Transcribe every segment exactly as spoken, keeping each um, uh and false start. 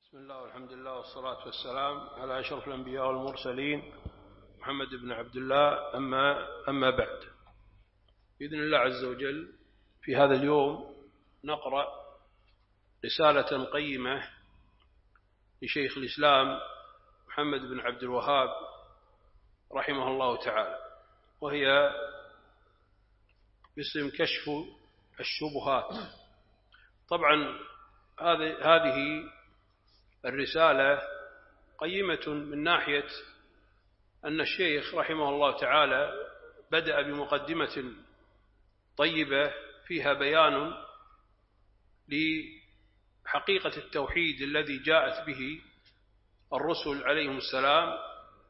بسم الله والحمد لله والصلاة والسلام على أشرف الأنبياء والمرسلين محمد بن عبد الله. أما, أما بعد، بإذن الله عز وجل في هذا اليوم نقرأ رسالة قيمة لشيخ الإسلام محمد بن عبد الوهاب رحمه الله تعالى، وهي باسم كشف الشبهات. طبعا هذه الرسالة قيمة من ناحية أن الشيخ رحمه الله تعالى بدأ بمقدمة طيبة فيها بيان لحقيقة التوحيد الذي جاءت به الرسل عليهم السلام،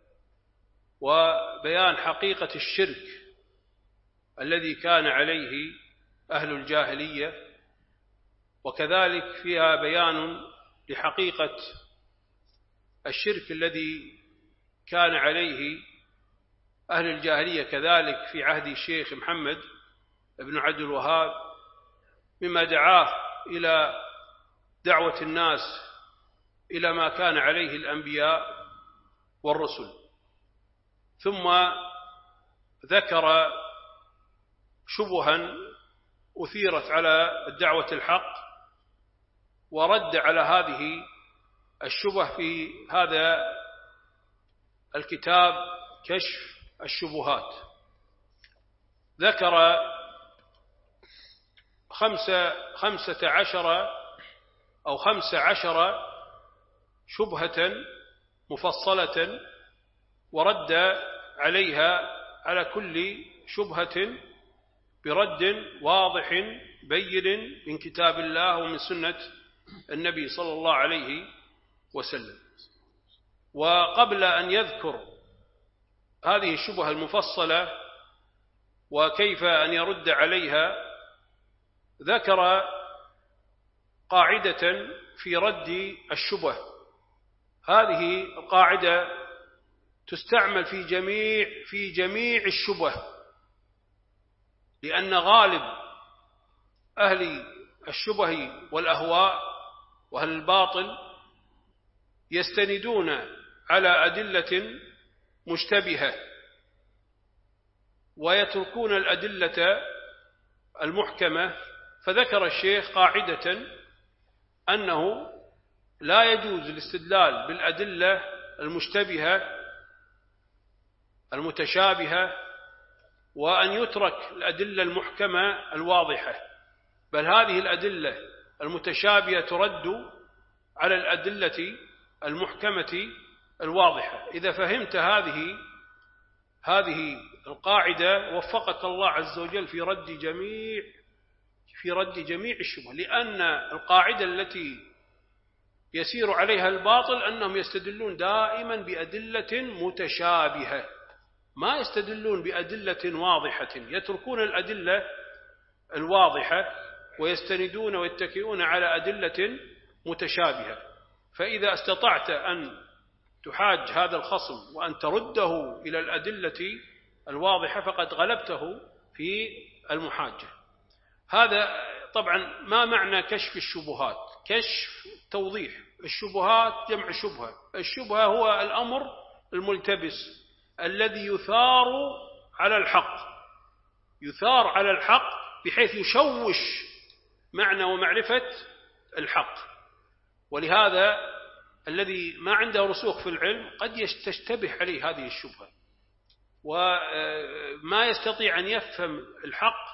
وبيان حقيقة الشرك الذي كان عليه أهل الجاهلية، وكذلك فيها بيان لحقيقة الشرك الذي كان عليه أهل الجاهلية كذلك في عهد الشيخ محمد بن عبد الوهاب، مما دعاه إلى دعوة الناس إلى ما كان عليه الأنبياء والرسل. ثم ذكر شبها أثيرت على الدعوة الحق، ورد على هذه الشبه في هذا الكتاب كشف الشبهات. ذكر خمسة, خمسة عشر أو خمس عشر شبهة مفصلة، ورد عليها على كل شبهة برد واضح بين من كتاب الله ومن سنة النبي صلى الله عليه وسلم. وقبل أن يذكر هذه الشبهة المفصلة وكيف أن يرد عليها، ذكر قاعدة في رد الشبه. هذه القاعدة تستعمل في جميع في جميع الشبه، لأن غالب أهل الشبه والأهواء وأهل الباطل يستندون على أدلة مشتبهة ويتركون الأدلة المحكمة. فذكر الشيخ قاعدة أنه لا يجوز الاستدلال بالأدلة المشتبهة المتشابهة، وأن يترك الأدلة المحكمة الواضحة، بل هذه الأدلة المتشابهة ترد على الأدلة المحكمة الواضحة. إذا فهمت هذه هذه القاعدة وفقك الله عز وجل في رد جميع في رد جميع الشبه، لأن القاعدة التي يسير عليها الباطل أنهم يستدلون دائما بأدلة متشابهة، ما يستدلون بأدلة واضحة، يتركون الأدلة الواضحة ويستندون ويتكئون على أدلة متشابهة. فإذا استطعت أن تحاج هذا الخصم وأن ترده إلى الأدلة الواضحة فقد غلبته في المحاجة. هذا طبعا ما معنى كشف الشبهات؟ كشف توضيح. الشبهات جمع شبهة. الشبهة هو الأمر الملتبس الذي يثار على الحق، يثار على الحق بحيث يشوش معنى ومعرفة الحق. ولهذا الذي ما عنده رسوخ في العلم قد يستشتبه عليه هذه الشبهة وما يستطيع أن يفهم الحق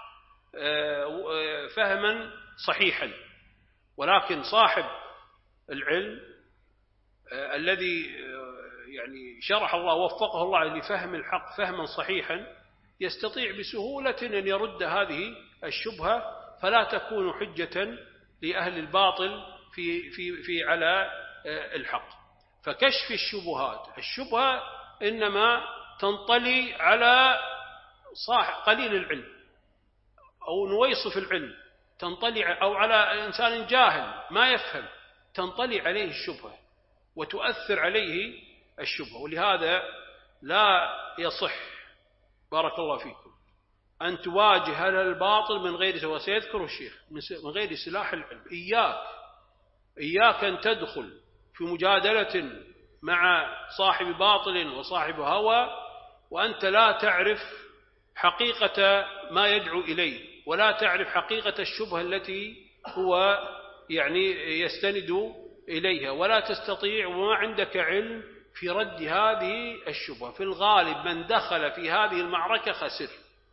فهما صحيحا. ولكن صاحب العلم الذي يعني شرح الله وفقه الله لفهم الحق فهما صحيحا يستطيع بسهولة أن يرد هذه الشبهة، فلا تكون حجة لأهل الباطل في في في على الحق. فكشف الشبهات، الشبهة إنما تنطلي على صاحب قليل العلم أو نويصف العلم، تنطلي أو على إنسان جاهل ما يفهم، تنطلي عليه الشبهة وتؤثر عليه الشبهة. ولهذا لا يصح بارك الله فيكم أن تواجه هذا الباطل من غير، وسيذكر الشيخ، من غير سلاح العلم. إياك إياك أن تدخل في مجادلة مع صاحب باطل وصاحب هوى وأنت لا تعرف حقيقة ما يدعو إليه ولا تعرف حقيقة الشبهة التي هو يعني يستند إليها ولا تستطيع وما عندك علم في رد هذه الشبهة. في الغالب من دخل في هذه المعركة خسر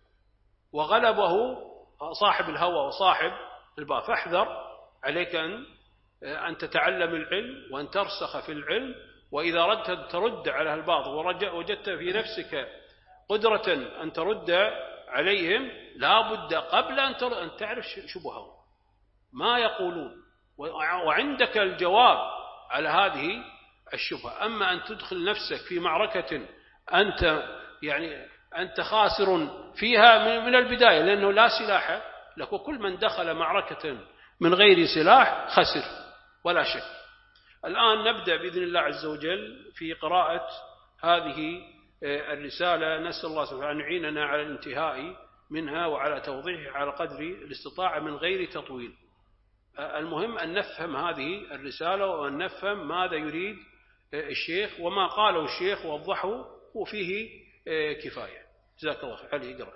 وغلبه صاحب الهوى وصاحب الباطل. فاحذر، عليك أن أن تتعلم العلم وأن ترسخ في العلم، وإذا ردت ترد على الباطل ووجدت في نفسك قدرة أن ترد عليهم لا بد قبل أن تعرف شبههم ما يقولون وعندك الجواب على هذه الشبهة. أما أن تدخل نفسك في معركة أنت يعني أنت خاسر فيها من البداية لأنه لا سلاح لك، وكل من دخل معركة من غير سلاح خسر ولا شك. الآن نبدأ بإذن الله عز وجل في قراءة هذه الرسالة. نسأل الله سبحانه أن يعيننا على الانتهاء منها وعلى توضيحها على قدر الاستطاعة من غير تطويل. المهم أن نفهم هذه الرسالة وأن نفهم ماذا يريد الشيخ وما قاله الشيخ ووضحه وفيه كفاية. جزاك الله خير. علي اقرأ.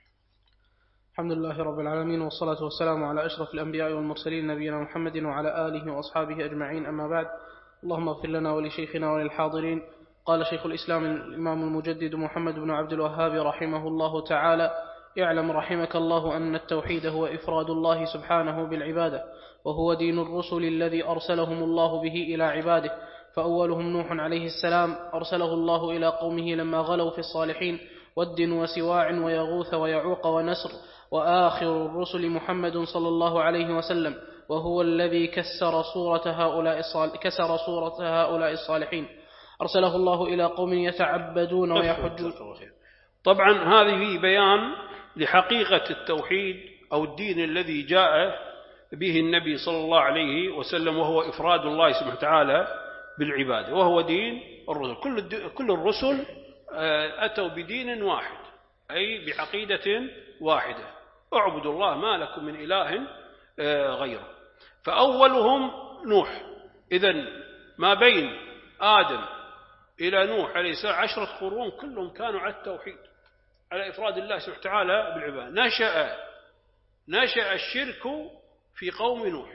الحمد لله رب العالمين والصلاة والسلام على أشرف الأنبياء والمرسلين نبينا محمد وعلى آله وأصحابه أجمعين، أما بعد. اللهم اغفر لنا ولشيخنا وللحاضرين. قال شيخ الإسلام الإمام المجدد محمد بن عبد الوهاب رحمه الله تعالى: اعلم رحمك الله أن التوحيد هو إفراد الله سبحانه بالعبادة، وهو دين الرسل الذي أرسلهم الله به إلى عباده. فأولهم نوح عليه السلام أرسله الله إلى قومه لما غلوا في الصالحين ود وسواع ويغوث ويعوق ونسر. وآخر الرسل محمد صلى الله عليه وسلم، وهو الذي كسر صورة هؤلاء كسر صورة هؤلاء الصالحين. أرسله الله إلى قوم يتعبدون ويحجون. طبعا هذه بيان لحقيقة التوحيد أو الدين الذي جاء به النبي صلى الله عليه وسلم، وهو إفراد الله سبحانه وتعالى بالعبادة، وهو دين الرسل. كل كل الرسل أتوا بدين واحد، أي بعقيدة واحدة: اعبدوا الله ما لكم من إله غيره. فأولهم نوح. إذن ما بين آدم إلى نوح عليه السلام عشرة قرون كلهم كانوا على التوحيد، على إفراد الله سبحانه وتعالى بالعبادة. نشأ نشأ الشرك في قوم نوح،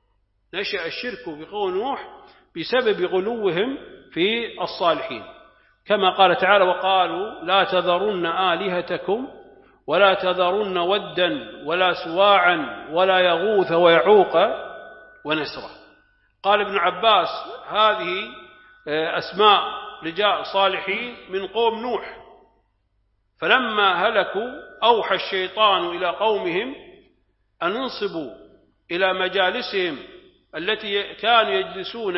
نشأ الشرك في قوم نوح بسبب غلوهم في الصالحين، كما قال تعالى: وقالوا لا تذرن آلهتكم ولا تذرن ودا ولا سواعا ولا يغوث ويعوق ونسرا. قال ابن عباس: هذه أسماء رجال صالحين من قوم نوح، فلما هلكوا أوحى الشيطان إلى قومهم أن انصبوا إلى مجالسهم التي كانوا يجلسون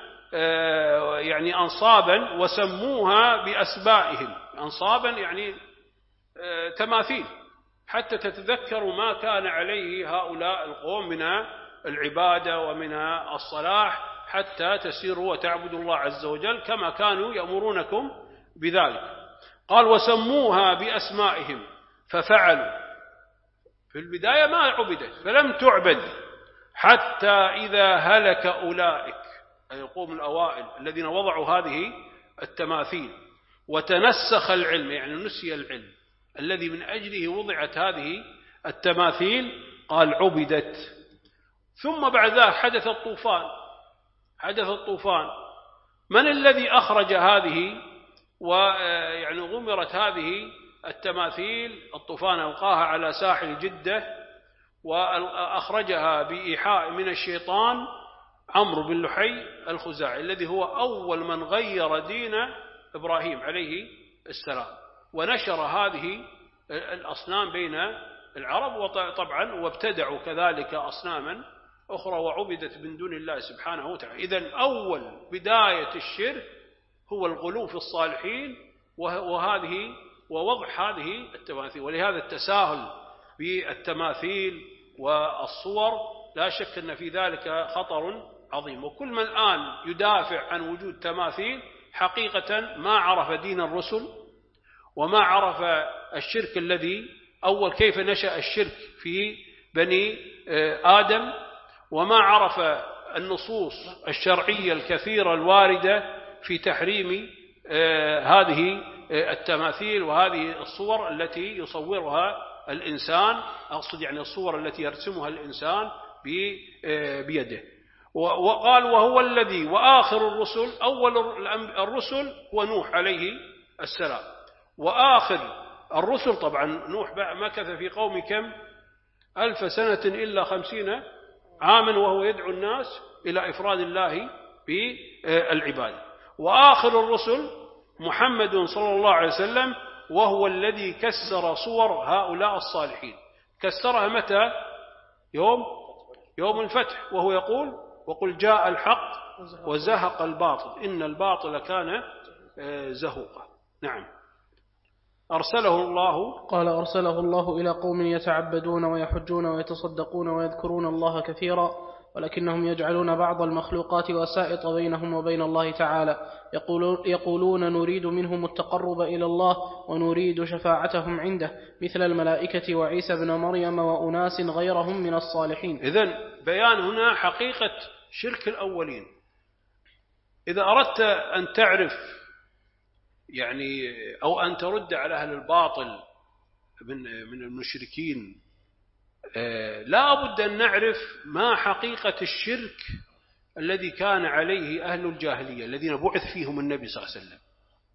يعني أنصابا، وسموها بأسمائهم. أنصابا يعني تماثيل، حتى تتذكروا ما كان عليه هؤلاء القوم من العبادة ومن الصلاح، حتى تسيروا وتعبدوا الله عز وجل كما كانوا يأمرونكم بذلك. قال: وسموها بأسمائهم ففعلوا. في البداية ما عبدت، فلم تعبد حتى إذا هلك أولئك، أي القوم الأوائل الذين وضعوا هذه التماثيل، وتنسخ العلم، يعني نسي العلم الذي من أجله وضعت هذه التماثيل، قال: عبدت. ثم بعد ذلك حدث الطوفان، حدث الطوفان. من الذي أخرج هذه ويعني غمرت هذه التماثيل؟ الطوفان ألقاها على ساحل جدة وأخرجها بإيحاء من الشيطان عمرو بن لحي الخزاعي، الذي هو أول من غير دين إبراهيم عليه السلام، ونشر هذه الأصنام بين العرب، وطبعا وابتدعوا كذلك أصناما أخرى وعبدت من دون الله سبحانه وتعالى. إذن أول بداية الشرك هو الغلو في الصالحين وهذه ووضع هذه التماثيل. ولهذا التساهل بالتماثيل والصور لا شك أن في ذلك خطر عظيم. وكل من الآن يدافع عن وجود تماثيل حقيقة ما عرف دين الرسل، وما عرف الشرك الذي أول كيف نشأ الشرك في بني آدم، وما عرف النصوص الشرعية الكثيرة الواردة في تحريم هذه التماثيل وهذه الصور التي يصورها الإنسان، أقصد يعني الصور التي يرسمها الإنسان بيده. وقال وهو الذي وآخر الرسل، أول الرسل هو نوح عليه السلام، وآخر الرسل طبعا نوح مكث في قوم كم ألف سنة إلا خمسين عاما وهو يدعو الناس إلى إفراد الله بالعبادة. وآخر الرسل محمد صلى الله عليه وسلم، وهو الذي كسر صور هؤلاء الصالحين. كسرها متى؟ يوم يوم الفتح، وهو يقول وقل جاء الحق وزهق الباطل إن الباطل كان زهوقا. نعم. أرسله الله، قال أرسله الله إلى قوم يتعبدون ويحجون ويتصدقون ويذكرون الله كثيرا، ولكنهم يجعلون بعض المخلوقات وسائط بينهم وبين الله تعالى، يقولون نريد منهم التقرب إلى الله ونريد شفاعتهم عنده، مثل الملائكة وعيسى بن مريم وأناس غيرهم من الصالحين. إذن بيان هنا حقيقة شرك الأولين. إذا أردت أن تعرف يعني أو أن ترد على أهل الباطل من من المشركين، لا بد أن نعرف ما حقيقة الشرك الذي كان عليه أهل الجاهلية الذين بعث فيهم النبي صلى الله عليه وسلم.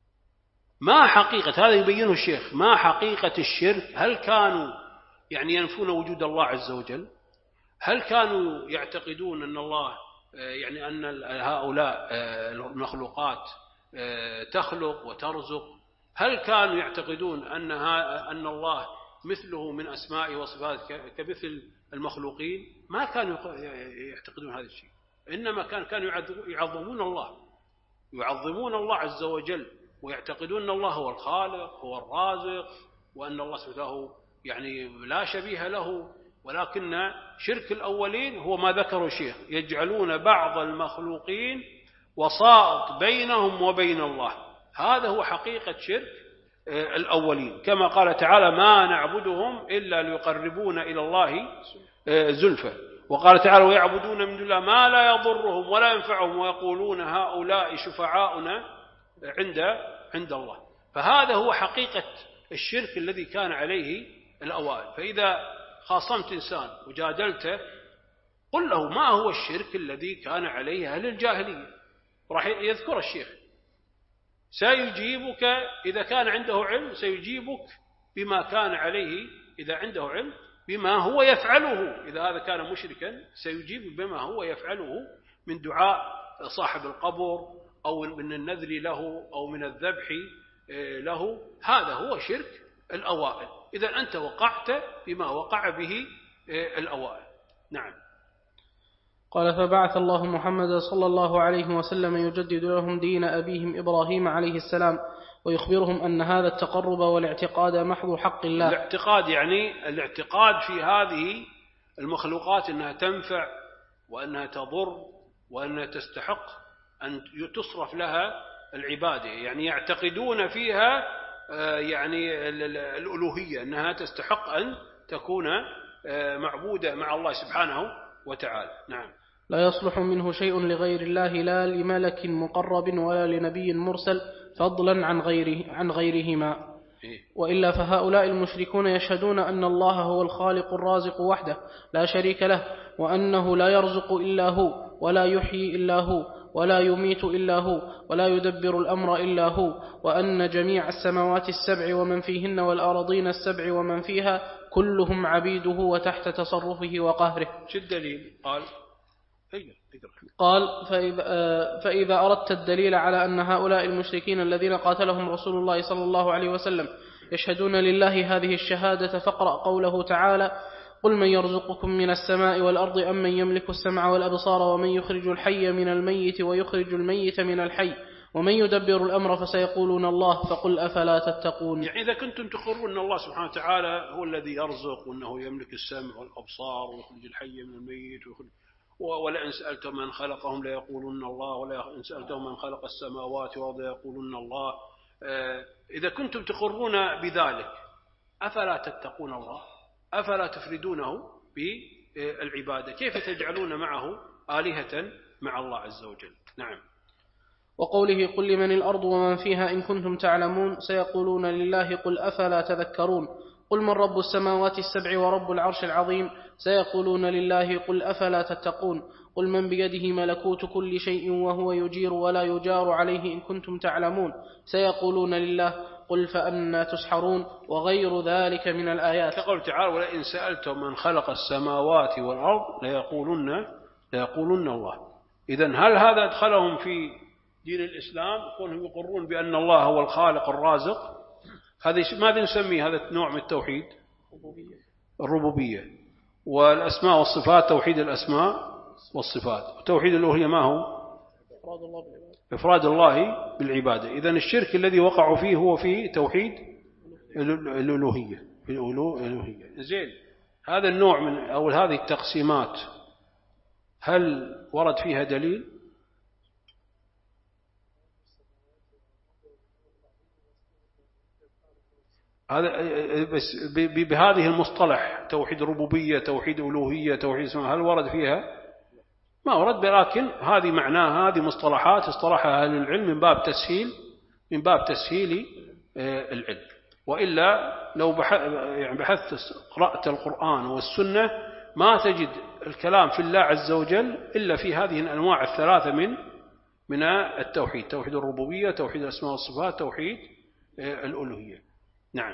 ما حقيقة هذا يبينه الشيخ، ما حقيقة الشرك؟ هل كانوا يعني ينفون وجود الله عز وجل؟ هل كانوا يعتقدون أن الله يعني أن هؤلاء المخلوقات تخلق وترزق؟ هل كانوا يعتقدون أن أن الله مثله من أسماء وصفات كمثل المخلوقين؟ ما كانوا يعتقدون هذا الشيء، إنما كان كانوا يعظمون الله، يعظمون الله عز وجل، ويعتقدون أن الله هو الخالق هو الرازق، وأن الله سبحانه يعني لا شبيه له. ولكن شرك الأولين هو ما ذكره الشيخ، يجعلون بعض المخلوقين وسائط بينهم وبين الله. هذا هو حقيقة شرك الأولين، كما قال تعالى ما نعبدهم إلا ليقربونا إلى الله زلفى. وقال تعالى ويعبدون من دون الله ما لا يضرهم ولا ينفعهم ويقولون هؤلاء شفعاؤنا عند عند الله. فهذا هو حقيقة الشرك الذي كان عليه الأوائل. فإذا خاصمت إنسان وجادلته قل له ما هو الشرك الذي كان عليه أهل الجاهلية، راح يذكر الشيخ، سيجيبك إذا كان عنده علم، سيجيبك بما كان عليه إذا عنده علم، بما هو يفعله. إذا هذا كان مشركا سيجيب بما هو يفعله من دعاء صاحب القبر أو من النذر له أو من الذبح له. هذا هو شرك الأوائل. إذا أنت وقعت بما وقع به الأوائل. نعم. قال فبعث الله محمد صلى الله عليه وسلم يجدد لهم دين أبيهم إبراهيم عليه السلام، ويخبرهم أن هذا التقرب والاعتقاد محض حق الله. الاعتقاد يعني الاعتقاد في هذه المخلوقات أنها تنفع وأنها تضر وأنها تستحق أن تصرف لها العبادة، يعني يعتقدون فيها يعني الألوهية أنها تستحق أن تكون معبودة مع الله سبحانه وتعالى. نعم. لا يصلح منه شيء لغير الله، لا لملك مقرب ولا لنبي مرسل، فضلا عن غيره عن غيرهما. وإلا فهؤلاء المشركون يشهدون أن الله هو الخالق الرازق وحده لا شريك له، وأنه لا يرزق إلا هو، ولا يحيي إلا هو، ولا يميت إلا هو، ولا يدبر الأمر إلا هو، وأن جميع السماوات السبع ومن فيهن والأرضين السبع ومن فيها كلهم عبيده وتحت تصرفه وقهره. شو الدليل؟ قال قال فإذا, فإذا أردت الدليل على أن هؤلاء المشركين الذين قاتلهم رسول الله صلى الله عليه وسلم يشهدون لله هذه الشهادة فاقرأ قوله تعالى قل من يرزقكم من السماء والأرض أم من يملك السمع والأبصار ومن يخرج الحي من الميت ويخرج الميت من الحي ومن يدبر الأمر فسيقولون الله فقل أفلا تتقون. يعني إذا كنتم تقرون أن الله سبحانه وتعالى هو الذي يرزق وأنه يملك السمع والأبصار ويخرج الحي من الميت ويخرج، ولئن سألتم من خلقهم ليقولون الله، ولئن سألتم من خلق السماوات والأرض ليقولون الله. إذا كنتم تقرون بذلك أفلا تتقون الله؟ أفلا تفردونه العبادة، كيف تجعلون معه آلهة مع الله عز وجل؟ نعم. وقوله قل لمن الأرض ومن فيها إن كنتم تعلمون سيقولون لله قل أفلا تذكرون. قل من رب السماوات السبع ورب العرش العظيم سيقولون لله قل أفلا تتقون. قل من بيده ملكوت كل شيء وهو يجير ولا يجار عليه إن كنتم تعلمون سيقولون لله قل فأنا تسحرون وغير ذلك من الآيات. كقول تعالى ولئن سألتم من خلق السماوات والأرض ليقولن ليقولن الله. إذن هل هذا أدخلهم في دين الإسلام كونهم يقرون بأن الله هو الخالق الرازق؟ هذا ماذا نسميه هذا النوع من التوحيد؟ الربوبية. والأسماء والصفات توحيد الأسماء والصفات. وتوحيد الألوهية ما هو؟ إفراد الله بالعبادة. إذن الشرك الذي وقعوا فيه هو في توحيد الألوهية في الألوهية. زين، هذا النوع من أو هذه التقسيمات هل ورد فيها دليل؟ هذا بس بهذه المصطلح توحيد ربوبية توحيد ألوهية توحيد اسماء هل ورد فيها؟ ما ورد، لكن هذه معناها هذه مصطلحات اصطلحها أهل العلم من باب تسهيل من باب تسهيل العلم. وإلا لو بحثت قرأت القرآن والسنة ما تجد الكلام في الله عز وجل إلا في هذه الأنواع الثلاثة من من التوحيد: توحيد الربوبية توحيد الأسماء والصفات توحيد الألوهية. نعم.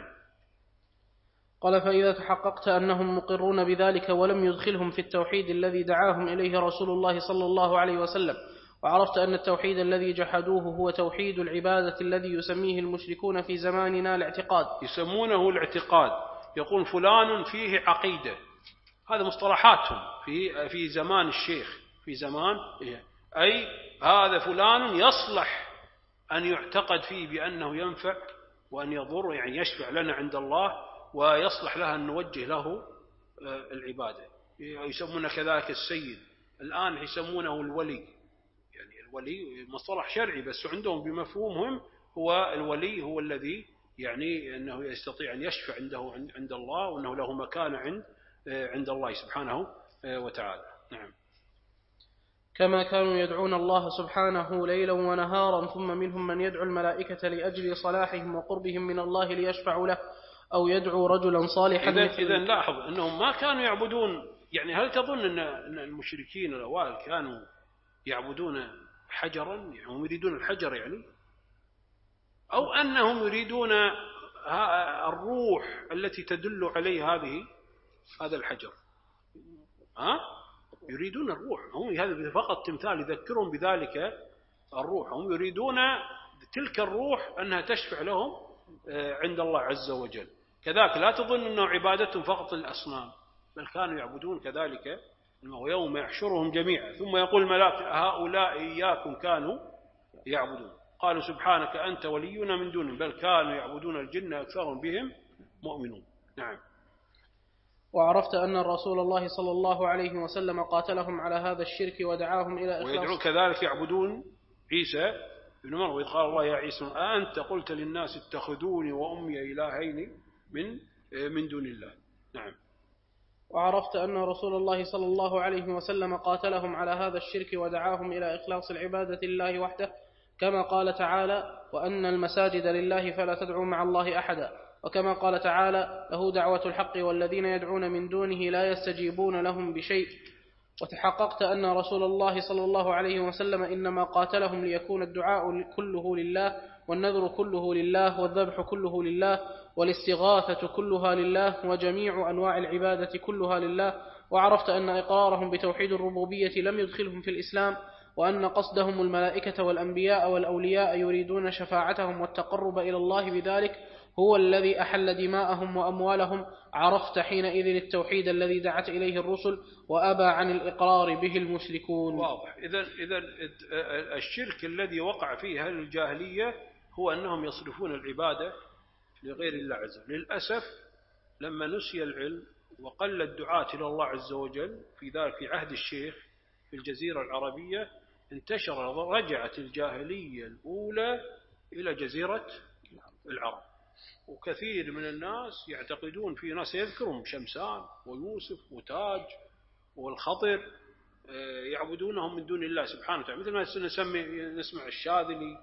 قال فإذا تحققت أنهم مقرون بذلك ولم يدخلهم في التوحيد الذي دعاهم إليه رسول الله صلى الله عليه وسلم، وعرفت أن التوحيد الذي جحدوه هو توحيد العبادة الذي يسميه المشركون في زماننا الاعتقاد، يسمونه الاعتقاد، يقول فلان فيه عقيدة، هذا مصطلحاتهم في في زمان الشيخ في زمان، أي هذا فلان يصلح أن يعتقد فيه بأنه ينفع وأن يضر، يعني يشفع لنا عند الله ويصلح لها أن نوجه له العبادة. يسمونه كذلك السيد، الآن يسمونه الولي، يعني الولي مصطلح شرعي بس عندهم بمفهومهم هو الولي هو الذي يعني أنه يستطيع أن يشفع عنده عند الله وأنه له مكانة عند عند الله سبحانه وتعالى. نعم. كما كانوا يدعون الله سبحانه ليلا ونهارا، ثم منهم من يدعو الملائكة لأجل صلاحهم وقربهم من الله ليشفعوا له، أو يدعو رجلا صالحا. إذن لاحظ أنهم ما كانوا يعبدون، يعني هل تظن أن المشركين الأوائل كانوا يعبدون حجرا، يعني هم يريدون الحجر يعني، أو أنهم يريدون الروح التي تدل عليه هذه هذا الحجر؟ ها؟ يريدون الروح، هم هذا فقط تمثال يذكرهم بذلك الروح، هم يريدون تلك الروح أنها تشفع لهم عند الله عز وجل. كذلك لا تظن أنه عبادتهم فقط الأصنام، بل كانوا يعبدون كذلك، ويوم يحشرهم جميعا ثم يقول الملائكة هؤلاء إياكم كانوا يعبدون، قالوا سبحانك أنت ولينا من دونهم بل كانوا يعبدون الجن أكثرهم بهم مؤمنون. نعم. وعرفت أن رسول الله صلى الله عليه وسلم قاتلهم على هذا الشرك ودعاهم إلى إخلاص، ويدعون كذلك يعبدون عيسى ابن مريم، وإذ قال الله يا عيسى أنت قلت للناس اتخذوني وأمي إلهين من من دون الله. نعم. وعرفت أن رسول الله صلى الله عليه وسلم قاتلهم على هذا الشرك ودعاهم إلى إخلاص العبادة لله وحده، كما قال تعالى وأن المساجد لله فلا تدعوا مع الله أحدا، وكما قال تعالى له دعوة الحق والذين يدعون من دونه لا يستجيبون لهم بشيء. وتحققت أن رسول الله صلى الله عليه وسلم إنما قاتلهم ليكون الدعاء كله لله، والنذر كله لله، والذبح كله لله، والاستغاثة كلها لله، وجميع أنواع العبادة كلها لله. وعرفت أن إقرارهم بتوحيد الربوبية لم يدخلهم في الإسلام، وأن قصدهم الملائكة والأنبياء والأولياء يريدون شفاعتهم والتقرب إلى الله بذلك هو الذي أحل دماءهم وأموالهم. عرفت حينئذ التوحيد الذي دعت إليه الرسل وأبى عن الإقرار به المشركون. واضح. إذن إذن الشرك الذي وقع فيه أهل الجاهلية هو أنهم يصرفون العبادة لغير الله عز وجل. للأسف لما نسي العلم وقل الدعاة إلى الله عز وجل في ذلك في عهد الشيخ في الجزيرة العربية انتشر، رجعت الجاهلية الأولى إلى جزيرة العرب، وكثير من الناس يعتقدون في ناس يذكرهم شمسان ويوسف وتاج والخضر يعبدونهم من دون الله سبحانه وتعالى، مثل ما نسمي نسمع الشاذلي،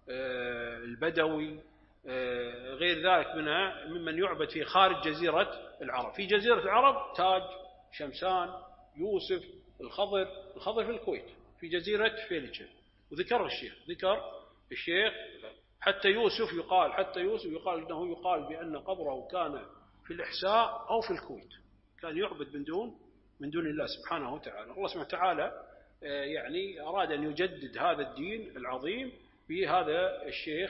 البدوي، غير ذلك منها ممن يعبد في خارج جزيرة العرب. في جزيرة العرب تاج، شمسان، يوسف، الخضر. الخضر في الكويت في جزيرة فيليتشن، وذكر الشيخ ذكر الشيخ حتى يوسف يقال حتى يوسف يقال أنه يقال بأن قبره كان في الإحساء أو في الكويت، كان يعبد من دون من دون الله سبحانه وتعالى. الله سبحانه وتعالى يعني أراد أن يجدد هذا الدين العظيم بهذا الشيخ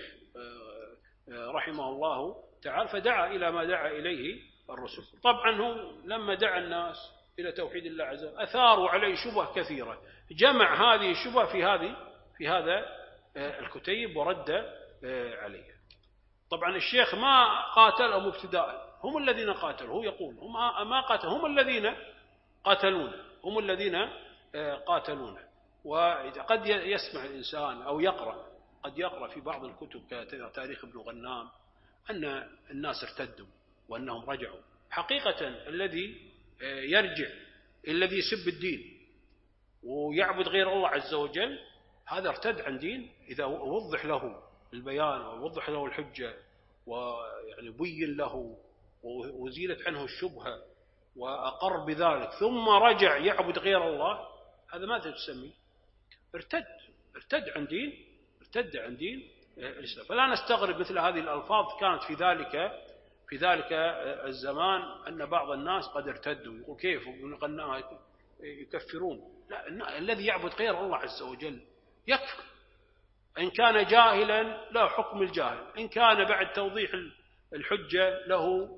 رحمه الله تعالى، فدعا إلى ما دعا إليه الرسل. طبعا هو لما دعا الناس إلى توحيد الله عز وجل أثاروا عليه شبه كثيرة، جمع هذه الشبه في هذه في هذا الكتيب ورد عليه. طبعا الشيخ ما قاتلهم ابتداء، هم الذين قاتلوا، هو يقول هم ما قاتل، هم الذين قاتلون هم الذين قاتلون. وقد يسمع الإنسان أو يقرأ قد يقرأ في بعض الكتب كتاريخ ابن غنام أن الناس ارتدوا وأنهم رجعوا. حقيقة الذي يرجع الذي يسب الدين ويعبد غير الله عز وجل هذا ارتد عن دين إذا وضح له البيان ووضح له الحجة ويعني بين له وزيلت عنه الشبهة وأقر بذلك ثم رجع يعبد غير الله، هذا ماذا تسمي؟ ارتد ارتد عن دين ارتد عن دين الإسلام. فلا نستغرب مثل هذه الألفاظ كانت في ذلك في ذلك الزمان أن بعض الناس قد ارتدوا، يقول كيف يكفرون؟ لا، الذي يعبد غير الله عز وجل يكفر، إن كان جاهلا له حكم الجاهل، إن كان بعد توضيح الحجة له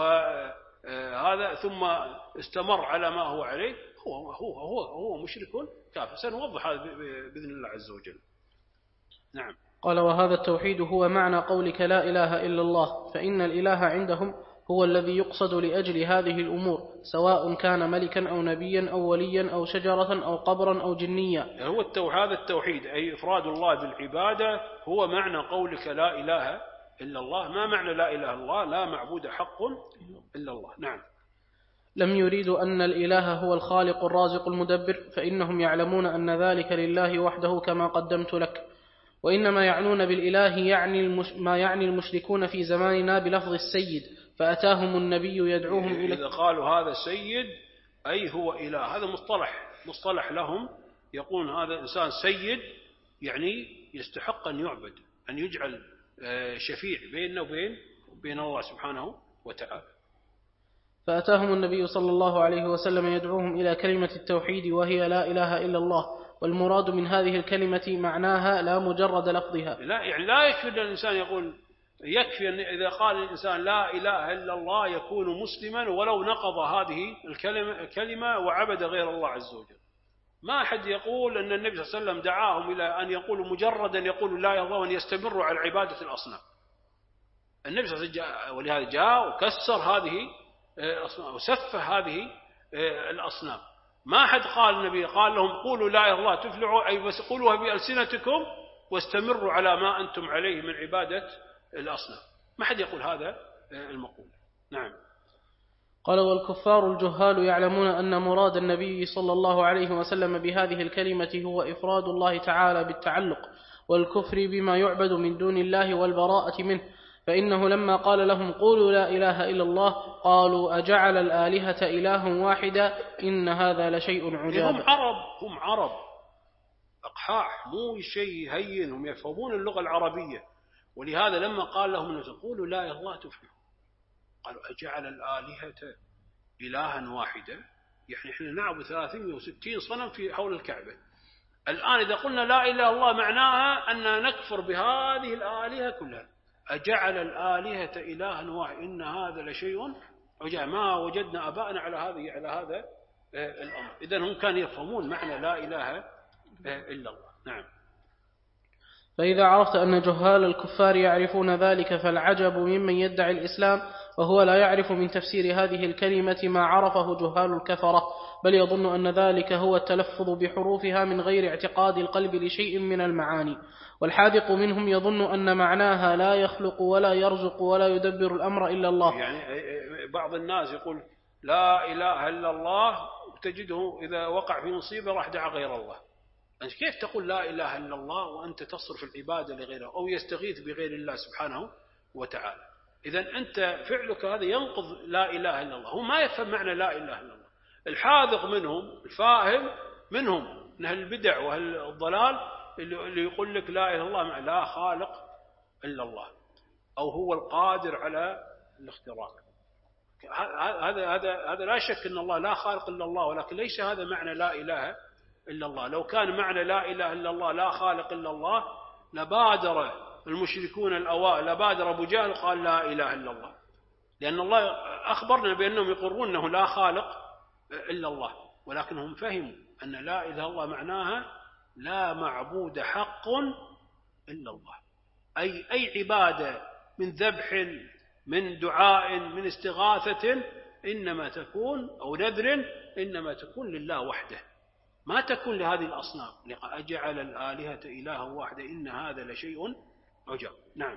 وهذا ثم استمر على ما هو عليه هو هو هو هو مشرك كافر. سنوضح هذا بإذن الله عز وجل. نعم. قال: وهذا التوحيد هو معنى قولك لا إله إلا الله، فإن الإله عندهم هو الذي يقصد لأجل هذه الأمور، سواء كان ملكا أو نبيا أو وليا أو شجرة أو قبرا أو جنيا. هو هذا التوحيد أي إفراد الله بالعبادة هو معنى قولك لا إله إلا الله. ما معنى لا إله إلا الله؟ لا معبود حق إلا الله. نعم. لم يريدوا أن الإله هو الخالق الرازق المدبر، فإنهم يعلمون أن ذلك لله وحده كما قدمت لك، وإنما يعنون بالإله يعني المش... ما يعني المشركون في زماننا بلفظ السيد، فأتاهم النبي يدعوهم إليه. إذا قالوا هذا سيد أي هو إله، هذا مصطلح مصطلح لهم، يقول هذا إنسان سيد يعني يستحق أن يعبد، أن يجعل شفيع بيننا وبين بين الله سبحانه وتعالى. فأتاهم النبي صلى الله عليه وسلم يدعوهم إلى كلمة التوحيد وهي لا إله إلا الله، والمراد من هذه الكلمة معناها لا مجرد لفظها. لا يعني لا يكفي أن الإنسان يقول، يكفي أن إذا قال الإنسان لا إله إلا الله يكون مسلما ولو نقض هذه الكلمة, الكلمة وعبد غير الله عز وجل. ما أحد يقول أن النبي صلى الله عليه وسلم دعاهم إلى أن يقولوا مجرد أن يقولوا لا إله إلا الله وأن يستمروا على عبادة الأصنام. النبي صلى الله عليه وسلم ولهذا جاء وكسر هذه الأصنام وسفه هذه الأصنام. ما أحد قال النبي قال لهم قولوا لا إله إلا الله تفلحوا، أي بس قولوها بألسنتكم واستمروا على ما أنتم عليه من عبادة الأصنام. ما حد يقول هذا المقول. نعم. قال: والكفار الجهال يعلمون أن مراد النبي صلى الله عليه وسلم بهذه الكلمة هو إفراد الله تعالى بالتعلق والكفر بما يعبد من دون الله والبراءة منه، فإنه لما قال لهم قولوا لا إله إلا الله قالوا أجعل الآلهة إله واحدا إن هذا لشيء عجاب. هم عرب هم عرب أقحاح، مو شيء هين، هم يفهمون اللغة العربية، ولهذا لما قال لهم قولوا لا إله إلا الله تفلحوا قالوا أجعل الآلهة إلها واحدا، يعني إحنا نعبد ثلاثمائة وستين صنم في حول الكعبة. الآن إذا قلنا لا إله إلا الله معناها أن نكفر بهذه الآلهة كلها. أجعل الآلهة إلها واحد إن هذا لشيء عجاب، ما وجدنا أباءنا على هذه على هذا الأمر. إذن هم كانوا يفهمون معنى لا إله إلا الله. نعم. فإذا عرفت أن جهال الكفار يعرفون ذلك فالعجب ممن يدعي الإسلام وهو لا يعرف من تفسير هذه الكلمة ما عرفه جهال الكفرة، بل يظن أن ذلك هو التلفظ بحروفها من غير اعتقاد القلب لشيء من المعاني. والحاذق منهم يظن أن معناها لا يخلق ولا يرزق ولا يدبر الأمر إلا الله. يعني بعض الناس يقول لا إله إلا الله وتجده إذا وقع في مصيبة راح دعا غير الله. أنت كيف تقول لا إله إلا الله وأنت تصرف العبادة لغيره أو يستغيث بغير الله سبحانه وتعالى؟ إذن أنت فعلك هذا ينقض لا إله إلا الله. هو ما يفهم معنى لا إله إلا الله. الحاذق منهم الفاهم منهم من أهل البدع وأهل الضلال اللي يقول لك لا إله إلا الله مع لا خالق إلا الله أو هو القادر على الاختراق. هذا هذا هذا لا شك أن الله لا خالق إلا الله، ولكن ليس هذا معنى لا إله إلا الله. لو كان معنى لا إله إلا الله لا خالق إلا الله لبادر المشركون الأوائل، لبادر أبو جهل قال لا إله إلا الله، لأن الله أخبرنا بأنهم يقرون أنه لا خالق إلا الله، ولكنهم فهموا أن لا إله إلا الله معناها لا معبود حق إلا الله. أي أي عبادة من ذبح من دعاء من استغاثة إنما تكون أو نذر إنما تكون لله وحده، ما تكون لهذه الأصنام. أجعل الآلهة إلها واحدة إن هذا لشيء عجاب. نعم.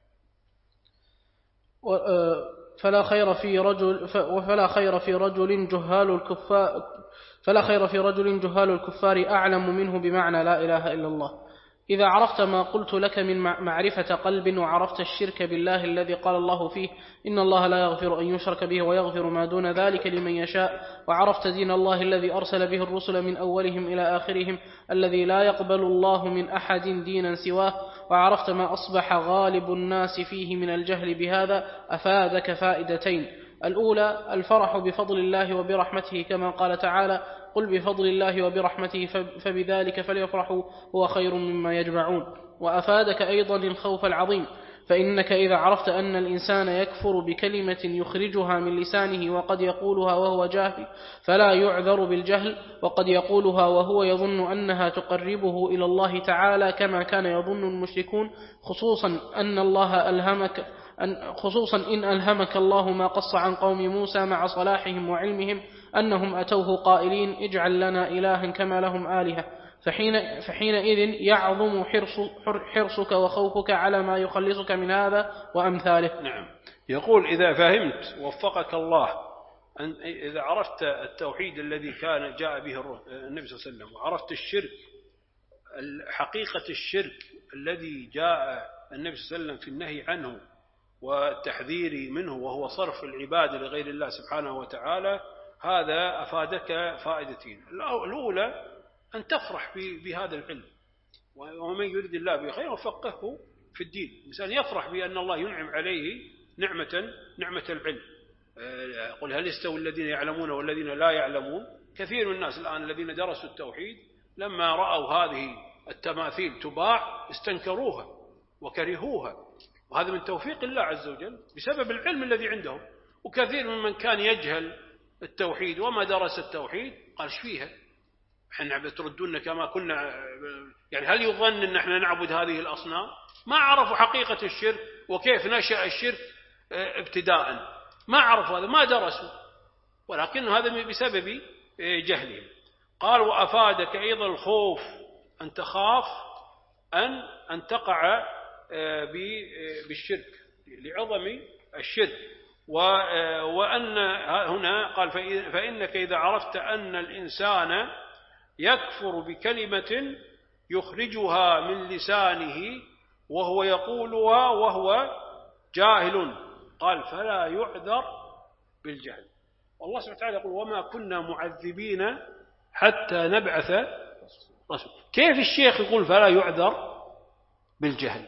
فلا خير في رجل وفلا خير في رجل جهال الكفار فلا خير في رجل جهال الكفار أعلم منه بمعنى لا إله إلا الله. إذا عرفت ما قلت لك من معرفة قلب وعرفت الشرك بالله الذي قال الله فيه إن الله لا يغفر أن يشرك به ويغفر ما دون ذلك لمن يشاء، وعرفت دين الله الذي أرسل به الرسل من أولهم إلى آخرهم الذي لا يقبل الله من أحد دينا سواه، وعرفت ما أصبح غالب الناس فيه من الجهل بهذا، أفادك فائدتين: الأولى الفرح بفضل الله وبرحمته كما قال تعالى قل بفضل الله وبرحمته فبذلك فليفرحوا هو خير مما يجمعون. وأفادك أيضا الخوف العظيم، فإنك إذا عرفت أن الإنسان يكفر بكلمة يخرجها من لسانه وقد يقولها وهو جاهل فلا يعذر بالجهل، وقد يقولها وهو يظن أنها تقربه إلى الله تعالى كما كان يظن المشركون، خصوصا أن الله ألهمك أن خصوصا إن ألهمك الله ما قص عن قوم موسى مع صلاحهم وعلمهم أنهم أتوه قائلين اجعل لنا إلها كما لهم آلهة، فحين فحينئذ يعظم حرص حرصك وخوفك على ما يخلصك من هذا وأمثاله. نعم. يقول إذا فهمت وفقك الله أن إذا عرفت التوحيد الذي كان جاء به النبي صلى الله عليه وسلم، وعرفت الشرك حقيقة الشرك الذي جاء النبي صلى الله عليه وسلم في النهي عنه والتحذير منه وهو صرف العبادة لغير الله سبحانه وتعالى، هذا أفادك فائدتين. الأولى أن تفرح بهذا العلم، ومن يريد الله به خير وفقهه في الدين. الإنسان يفرح بأن الله ينعم عليه نعمة نعمة العلم. قل هل يستوي الذين يعلمون والذين لا يعلمون؟ كثير من الناس الآن الذين درسوا التوحيد لما رأوا هذه التماثيل تباع استنكروها وكرهوها، وهذا من توفيق الله عز وجل بسبب العلم الذي عندهم. وكثير ممن كان يجهل التوحيد وما درس التوحيد قال ايش فيها، احنا بتردون كما كنا، يعني هل يظن ان احنا نعبد هذه الاصنام؟ ما عرفوا حقيقة الشرك وكيف نشأ الشرك ابتداء، ما عرفوا هذا، ما درسوا، ولكن هذا بسبب جهلهم. قال وأفادك أيضا الخوف، أن تخاف أن أن تقع بالشرك لعظم الشرك. وأن هنا قال فإنك إذا عرفت أن الإنسان يكفر بكلمة يخرجها من لسانه وهو يقولها وهو جاهل، قال فلا يعذر بالجهل. والله سبحانه وتعالى يقول وما كنا معذبين حتى نبعث رسول. كيف الشيخ يقول فلا يعذر بالجهل؟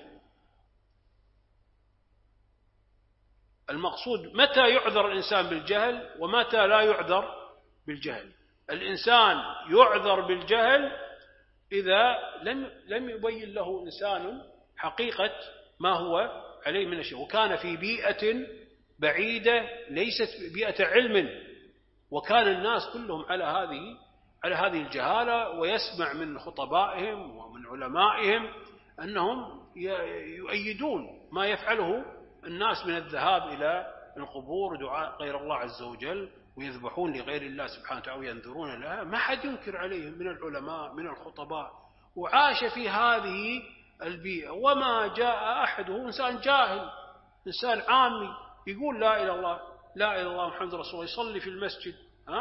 المقصود متى يعذر الإنسان بالجهل ومتى لا يعذر بالجهل. الإنسان يعذر بالجهل إذا لم لم يبين له إنسان حقيقة ما هو عليه من الشيء، وكان في بيئة بعيدة ليست بيئة علم، وكان الناس كلهم على هذه على هذه الجهالة، ويسمع من خطبائهم ومن علمائهم أنهم يؤيدون ما يفعله الناس من الذهاب إلى القبور ودعاء غير الله عز وجل، ويذبحون لغير الله سبحانه وتعالى وينذرون لها. ما حد ينكر عليهم من العلماء من الخطباء، وعاش في هذه البيئة. وما جاء أحده إنسان جاهل إنسان عامي يقول لا إله إلا الله لا إله إلا الله محمد رسول الله، يصلي في المسجد ها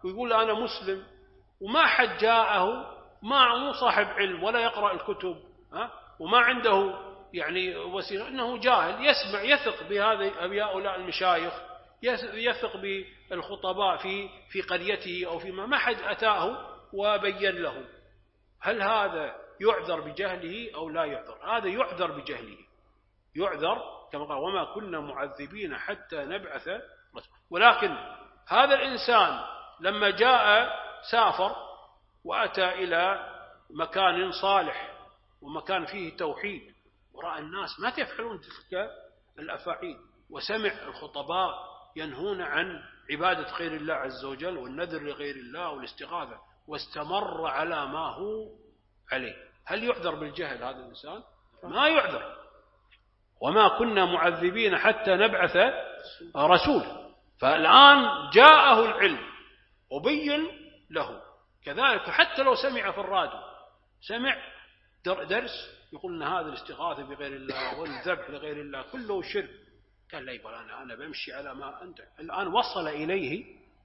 ويقول أنا مسلم وما حد جاءه، ما مو صاحب علم ولا يقرأ الكتب ها، وما عنده يعني وسيلة، إنه جاهل يسمع يثق بهذه بهؤلاء المشايخ، يثق بالخطباء في في قريته أو فيما، ما حد أتاه وبين له، هل هذا يعذر بجهله أو لا يعذر؟ هذا يعذر بجهله، يعذر كما قال وما كنا معذبين حتى نبعث رسولا. ولكن هذا الإنسان لما جاء سافر وأتى إلى مكان صالح ومكان فيه توحيد ورأى الناس ما تفعلون تلك الأفاعيل، وسمع الخطباء ينهون عن عبادة غير الله عز وجل والنذر لغير الله والاستغاثة، واستمر على ما هو عليه، هل يعذر بالجهل هذا الإنسان؟ ما يعذر. وما كنا معذبين حتى نبعث رسول، فالآن جاءه العلم وبين له. كذلك حتى لو سمع في الراديو، سمع درس يقول أن هذا الاستغاثة بغير الله والذبح لغير الله كله شرك، قال لا يقول أنا, أنا بمشي على ما أنت. الآن وصل إليه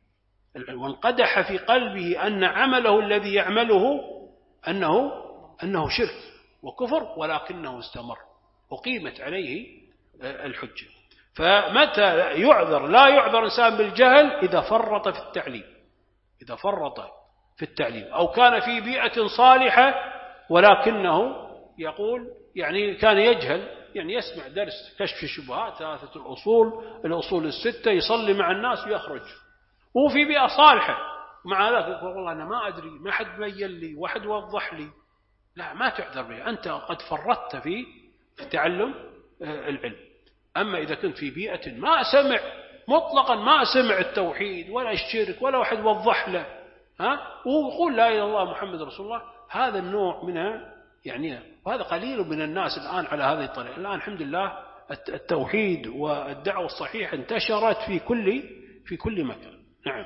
وانقدح في قلبه أن عمله الذي يعمله أنه, أنه شرك وكفر، ولكنه استمر وقيمت عليه الحجة. فمتى يعذر؟ لا يعذر إنسان بالجهل إذا فرط في التعليم، إذا فرط في التعليم أو كان في بيئة صالحة ولكنه يقول يعني كان يجهل، يعني يسمع درس كشف الشبهات ثلاثة الأصول الأصول الستة، يصلي مع الناس ويخرج وهو في بيئة صالحة، مع ذلك يقول والله أنا ما أدري، ما حد بين لي، واحد وضح لي. لا، ما تعذر به، أنت قد فرطت في تعلم العلم. أما إذا كنت في بيئة ما سمع مطلقا، ما سمع التوحيد ولا الشرك ولا واحد وضح له ها، ويقول لا إله إلا الله محمد رسول الله، هذا النوع منها يعني، وهذا قليل من الناس الآن على هذه الطريقة. الآن الحمد لله التوحيد والدعوة الصحيحة انتشرت في كل في كل مكان. نعم.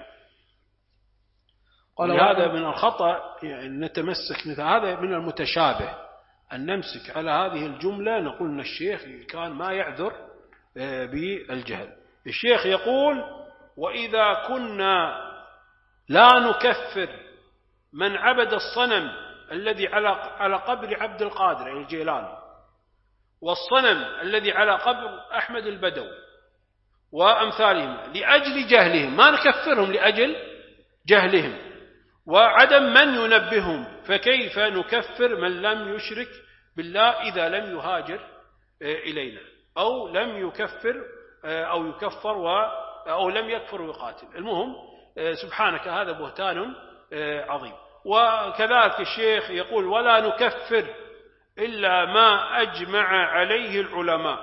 قال هذا من الخطأ يعني نتمسك مثل هذا، من المتشابه أن نمسك على هذه الجملة نقول أن الشيخ كان ما يعذر بالجهل. الشيخ يقول وإذا كنا لا نكفر من عبد الصنم الذي على على قبر عبد القادر الجيلاني، والصنم الذي على قبر أحمد البدوي وأمثالهم لأجل جهلهم، ما نكفرهم لأجل جهلهم وعدم من ينبههم، فكيف نكفر من لم يشرك بالله إذا لم يهاجر إلينا أو لم يكفر أو يكفر و أو لم يكفر ويقاتل. المهم سبحانك هذا بهتان عظيم. وكذلك الشيخ يقول ولا نكفر إلا ما أجمع عليه العلماء،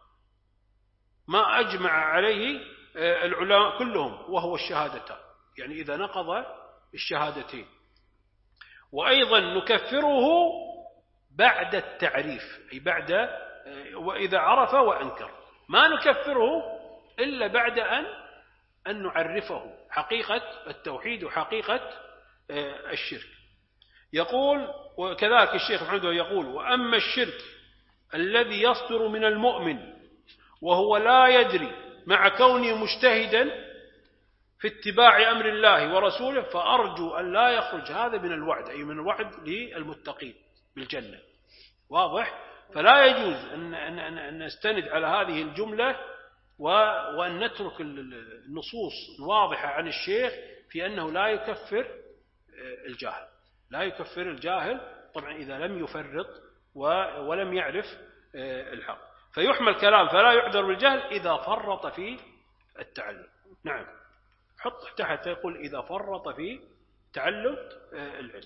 ما أجمع عليه العلماء كلهم وهو الشهادتان، يعني إذا نقض الشهادتين. وأيضا نكفره بعد التعريف، أي بعد وإذا عرف وأنكر، ما نكفره إلا بعد أن أن نعرفه حقيقة التوحيد وحقيقة الشرك. يقول وكذلك الشيخ محمد يقول وأما الشرك الذي يصدر من المؤمن وهو لا يدري مع كونه مجتهدا في اتباع أمر الله ورسوله، فأرجو أن لا يخرج هذا من الوعد، أي من الوعد للمتقين بالجنة. واضح؟ فلا يجوز أن, أن, أن نستند على هذه الجملة وأن نترك النصوص الواضحة عن الشيخ في أنه لا يكفر الجاهل، لا يكفر الجاهل طبعا إذا لم يفرط ولم يعرف الحق، فيحمل كلام فلا يعذر بالجهل إذا فرط في التعلم. نعم، حط تحت يقول إذا فرط في تعلم العلم.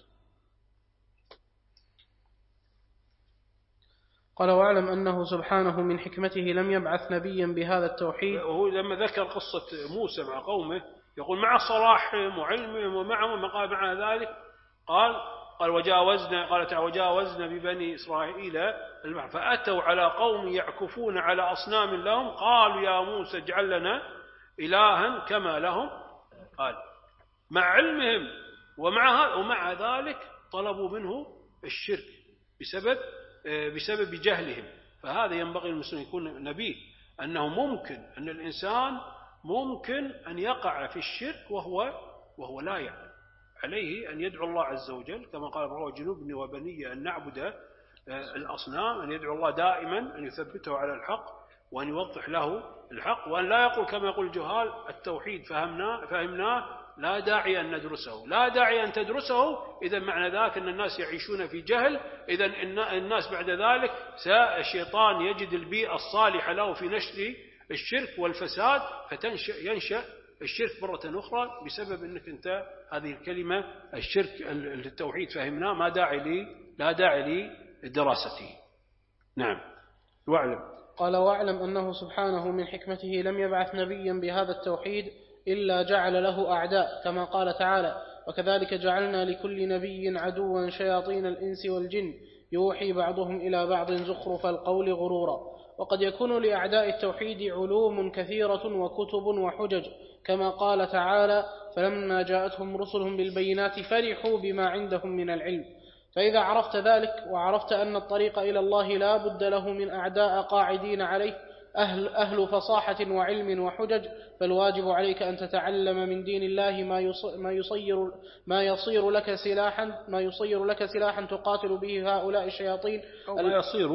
قال واعلم أنه سبحانه من حكمته لم يبعث نبيا بهذا التوحيد. وهو لما ذكر قصة موسى مع قومه يقول مع صلاحهم وعلمهم ومعهم ما مع ذلك قال قال وجاوزنا قال تعالى وجاوزنا ببني إسرائيل البحر فأتوا على قوم يعكفون على أصنام لهم قالوا يا موسى اجعل لنا إلها كما لهم. قال مع علمهم ومع ومع ذلك طلبوا منه الشرك بسبب بسبب جهلهم. فهذا ينبغي المسلم يكون نبيه، أنه ممكن أن الإنسان ممكن أن يقع في الشرك وهو وهو لا يعلم، عليه أن يدعو الله عز وجل كما قال الله: جنوبني وبني أن نعبد الأصنام، أن يدعو الله دائما أن يثبته على الحق وأن يوضح له الحق، وأن لا يقول كما يقول الجهال: التوحيد فهمناه فهمناه لا داعي أن ندرسه. لا داعي أن تدرسه، إذا معنى ذلك أن الناس يعيشون في جهل، إذا الناس بعد ذلك الشيطان يجد البيئة الصالحة له في نشر الشرك والفساد، فينشأ الشرك مرة أخرى بسبب أنك أنت هذه الكلمة الشرك التوحيد فهمناه ما داعي لي لا داعي لدراسته. نعم. واعلم. قال: واعلم أنه سبحانه من حكمته لم يبعث نبيا بهذا التوحيد إلا جعل له أعداء، كما قال تعالى: وكذلك جعلنا لكل نبي عدوا شياطين الإنس والجن يوحي بعضهم إلى بعض زخرف القول غرورا. وقد يكون لأعداء التوحيد علوم كثيرة وكتب وحجج، كما قال تعالى: فلما جاءتهم رسلهم بالبينات فرحوا بما عندهم من العلم. فإذا عرفت ذلك وعرفت أن الطريق إلى الله لا بد له من أعداء قاعدين عليه أهل, أهل فصاحة وعلم وحجج، فالواجب عليك أن تتعلم من دين الله ما يصير, ما يصير لك سلاحا ما يصير لك سلاحا تقاتل به هؤلاء الشياطين، أو ما يصير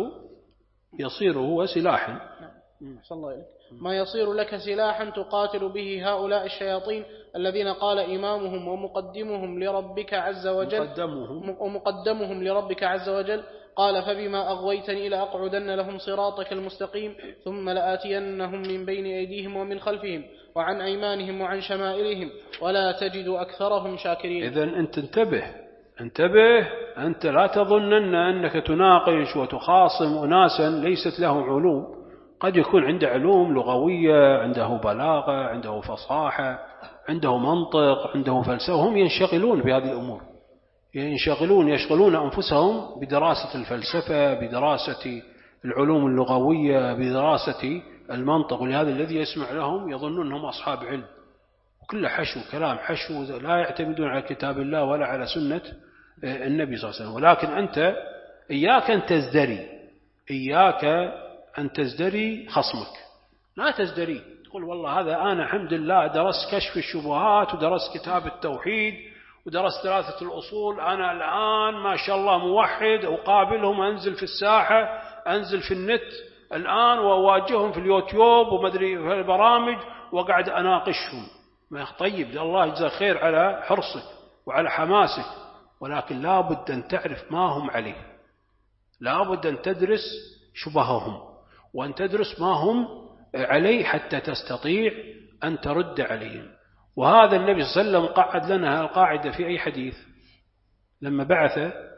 يصير هو سلاحا صلى الله عليه ما يصير لك سلاحا تقاتل به هؤلاء الشياطين الذين قال إمامهم ومقدمهم لربك عز وجل مقدمهم ومقدمهم لربك عز وجل قال: فبما أغويتني لأقعدن لهم صراطك المستقيم ثم لآتينهم من بين أيديهم ومن خلفهم وعن أيمانهم وعن شمائلهم ولا تجد أكثرهم شاكرين. إذن أنت انتبه انتبه أنت لا تظنن أنك تناقش وتخاصم أناسا ليست له علوم. قد يكون عنده علوم لغوية، عنده بلاغة، عنده فصاحة، عنده منطق، عنده فلسفة، هم ينشغلون بهذه الأمور، ينشغلون يشغلون أنفسهم بدراسة الفلسفة، بدراسة العلوم اللغوية، بدراسة المنطق، ولهذا الذي يسمع لهم يظنون أنهم أصحاب علم، وكل حشو كلام حشو، لا يعتمدون على كتاب الله ولا على سنة النبي صلى الله عليه وسلم. ولكن أنت إياك أن تزدري إياك أن تزدري خصمك، لا تزدري تقول والله هذا أنا الحمد لله درست كشف الشبهات ودرست كتاب التوحيد ودرست ثلاثة الأصول، أنا الآن ما شاء الله موحد، أقابلهم أنزل في الساحة، أنزل في النت الآن وأواجههم في اليوتيوب ومدري في البرامج وقعد أناقشهم. ما طيب، الله يجزاه خير على حرصك وعلى حماسك، ولكن لا بد أن تعرف ما هم عليه، لا بد أن تدرس شبههم وأن تدرس ما هم عليه حتى تستطيع أن ترد عليهم. وهذا النبي صلى الله عليه وسلم قعد لنا القاعدة في أي حديث لما بعث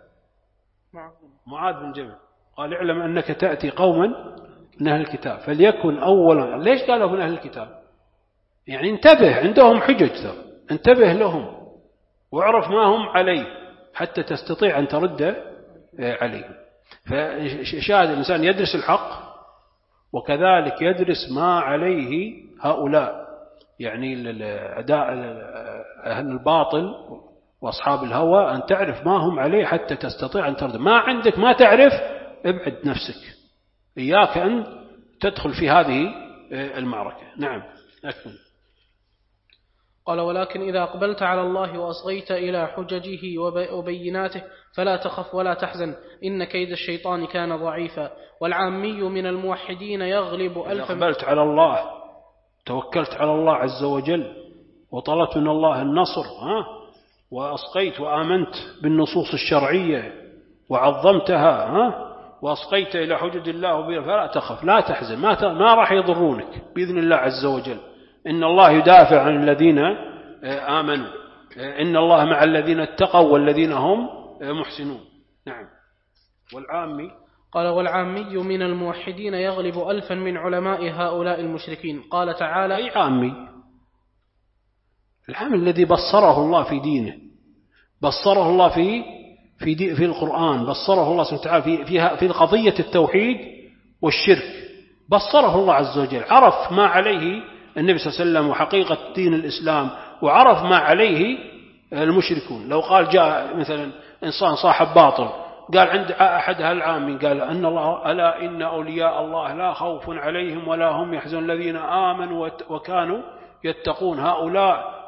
معاذ بن جبل، قال: اعلم أنك تأتي قوما من أهل الكتاب فليكن أولا. ليش قالوا من أهل الكتاب؟ يعني انتبه، عندهم حجج، انتبه لهم واعرف ما هم عليه حتى تستطيع أن ترد عليهم. فشاهد الإنسان يدرس الحق وكذلك يدرس ما عليه هؤلاء، يعني أداء أهل الباطل وأصحاب الهوى، أن تعرف ما هم عليه حتى تستطيع أن ترد. ما عندك ما تعرف ابعد نفسك، إياك أن تدخل في هذه المعركة. نعم أكمل. قال: ولكن إذا أقبلت على الله وأصغيت إلى حججه وبيناته فلا تخف ولا تحزن، إن كيد الشيطان كان ضعيفا، والعامي من الموحدين يغلب ألفا. إذا أقبلت على الله، توكلت على الله عز وجل وطلبت من الله النصر، ها، وأصغيت وآمنت بالنصوص الشرعية وعظمتها، ها، وأصغيت إلى حجج الله فلا تخف لا تحزن، ما ما راح يضرونك بإذن الله عز وجل. إن الله يدافع عن الذين آمنوا، إن الله مع الذين اتقوا والذين هم محسنون. نعم. والعامي قال: والعامي من الموحدين يغلب ألفا من علماء هؤلاء المشركين. قال تعالى: أي عامي؟ العامي الذي بصره الله في دينه، بصره الله في في دي في القرآن، بصره الله سبحانه وتعالى في فيها في قضية التوحيد والشرك، بصره الله عز وجل، عرف ما عليه النبي صلى الله عليه وسلم وحقيقة دين الإسلام، وعرف ما عليه المشركون. لو قال جاء مثلا إنسان صاحب باطل قال عند أحد هالعامين قال: أن الله ألا إن أولياء الله لا خوف عليهم ولا هم يحزنون الذين آمنوا وكانوا يتقون، هؤلاء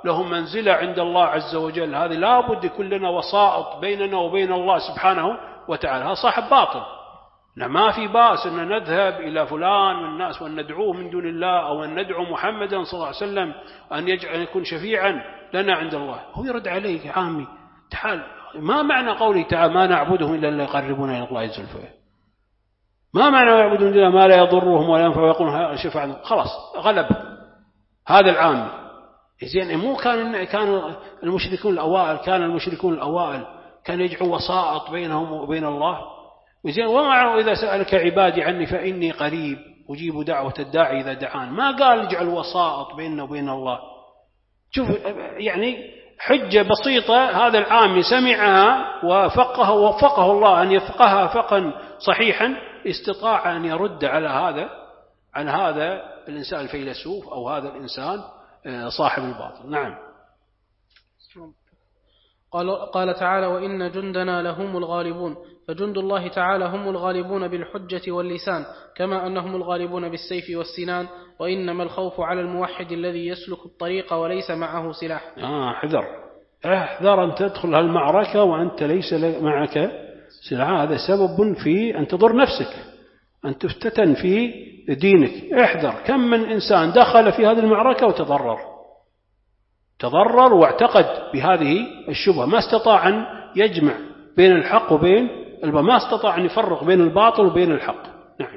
له منزلة عند الله عز وجل، هذه لا بد يكون لنا وسائط بيننا وبين الله سبحانه وتعالى. هذا صاحب باطل. ما في باس أن نذهب إلى فلان من الناس وأن ندعوه من دون الله، أو أن ندعو محمدا صلى الله عليه وسلم أن يجعل يكون شفيعا لنا عند الله. هو يرد عليك: عامي تعال، ما معنى قوله تعالى: ما نعبدهم إلا ليقربونا إلى الله زلفى؟ ما معنى يعبدون إلا ما لا يضرهم ولا ينفع ويقولون شفاعة؟ خلاص غلب هذا العامي. زين، مو كان كان المشركون الأوائل كان المشركون الأوائل كان يجعلوا وسائط بينهم وبين الله. وزين، ومع إذا سألك عبادي عني فإني قريب أجيب دعوة الداعي إذا دعان. ما قال اجعل وسائط بيننا وبين الله. شوف يعني حجة بسيطة هذا العامي سمعها وفقه ووفقه الله أن يفقهها فقها صحيحا، استطاع أن يرد على هذا عن هذا الإنسان الفيلسوف أو هذا الإنسان صاحب الباطل. نعم. قال, قال تعالى: وإن جندنا لهم الغالبون. فجند الله تعالى هم الغالبون بالحجة واللسان، كما أنهم الغالبون بالسيف والسنان. وإنما الخوف على الموحد الذي يسلك الطريق وليس معه سلاح. آه احذر احذر أن تدخل هالمعركة وأنت ليس معك سلاح. هذا سبب في أن تضر نفسك، أن تفتتن في دينك. احذر، كم من إنسان دخل في هذه المعركة وتضرر تضرر واعتقد بهذه الشبهة، ما استطاع أن يجمع بين الحق وبين الباطل، ما استطاع أن يفرق بين الباطل وبين الحق. نعم.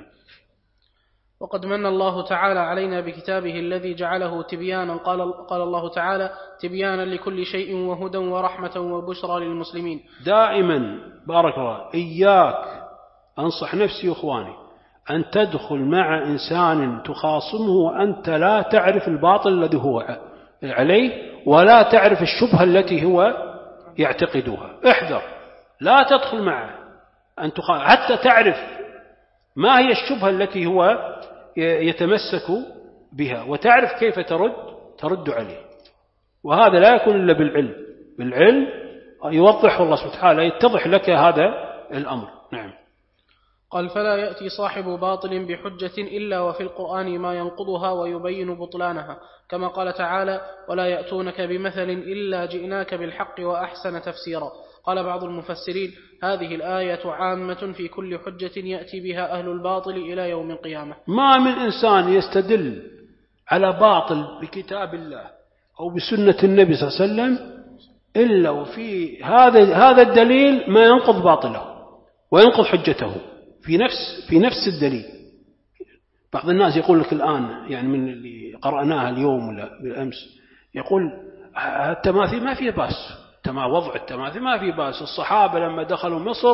وقد من الله تعالى علينا بكتابه الذي جعله تبيانا. قال, قال الله تعالى: تبيانا لكل شيء وهدى ورحمة وبشرى للمسلمين. دائما بارك الله إياك، أنصح نفسي وإخواني أن تدخل مع إنسان تخاصمه وأنت لا تعرف الباطل الذي هو عليه ولا تعرف الشبهة التي هو يعتقدها. احذر، لا تدخل معه أن تخاصم حتى تعرف ما هي الشبهة التي هو يتمسك بها، وتعرف كيف ترد ترد عليه. وهذا لا يكون إلا بالعلم. بالعلم يوضح الله سبحانه وتعالى، يتضح لك هذا الأمر. نعم. قال: فلا يأتي صاحب باطل بحجة إلا وفي القرآن ما ينقضها ويبين بطلانها، كما قال تعالى: ولا يأتونك بمثل إلا جئناك بالحق وأحسن تفسيرا. قال بعض المفسرين: هذه الآية عامة في كل حجة يأتي بها أهل الباطل إلى يوم القيامة. ما من إنسان يستدل على باطل بكتاب الله أو بسنة النبي صلى الله عليه وسلم إلا وفي هذا هذا الدليل ما ينقض باطله وينقض حجته في نفس في نفس الدليل. بعض الناس يقول لك الآن، يعني من اللي قرأناها اليوم ولا بالأمس، يقول التماثيل ما فيه باس، وضع التماثيل ما فيه باس. الصحابة لما دخلوا مصر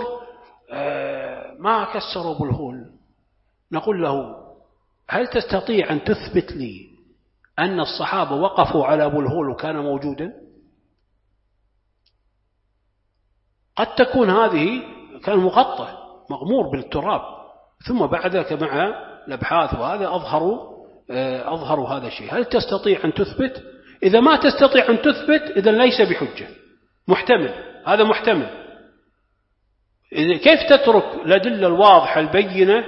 ما كسروا بالهول. نقول له: هل تستطيع أن تثبت لي أن الصحابة وقفوا على أبو الهول وكان موجودا؟ قد تكون هذه كان مغطى مغمور بالتراب، ثم بعد ذلك مع الأبحاث وهذا أظهروا أظهروا هذا الشيء. هل تستطيع أن تثبت؟ إذا ما تستطيع أن تثبت إذا ليس بحجة، محتمل، هذا محتمل. كيف تترك الأدلة الواضحة البينة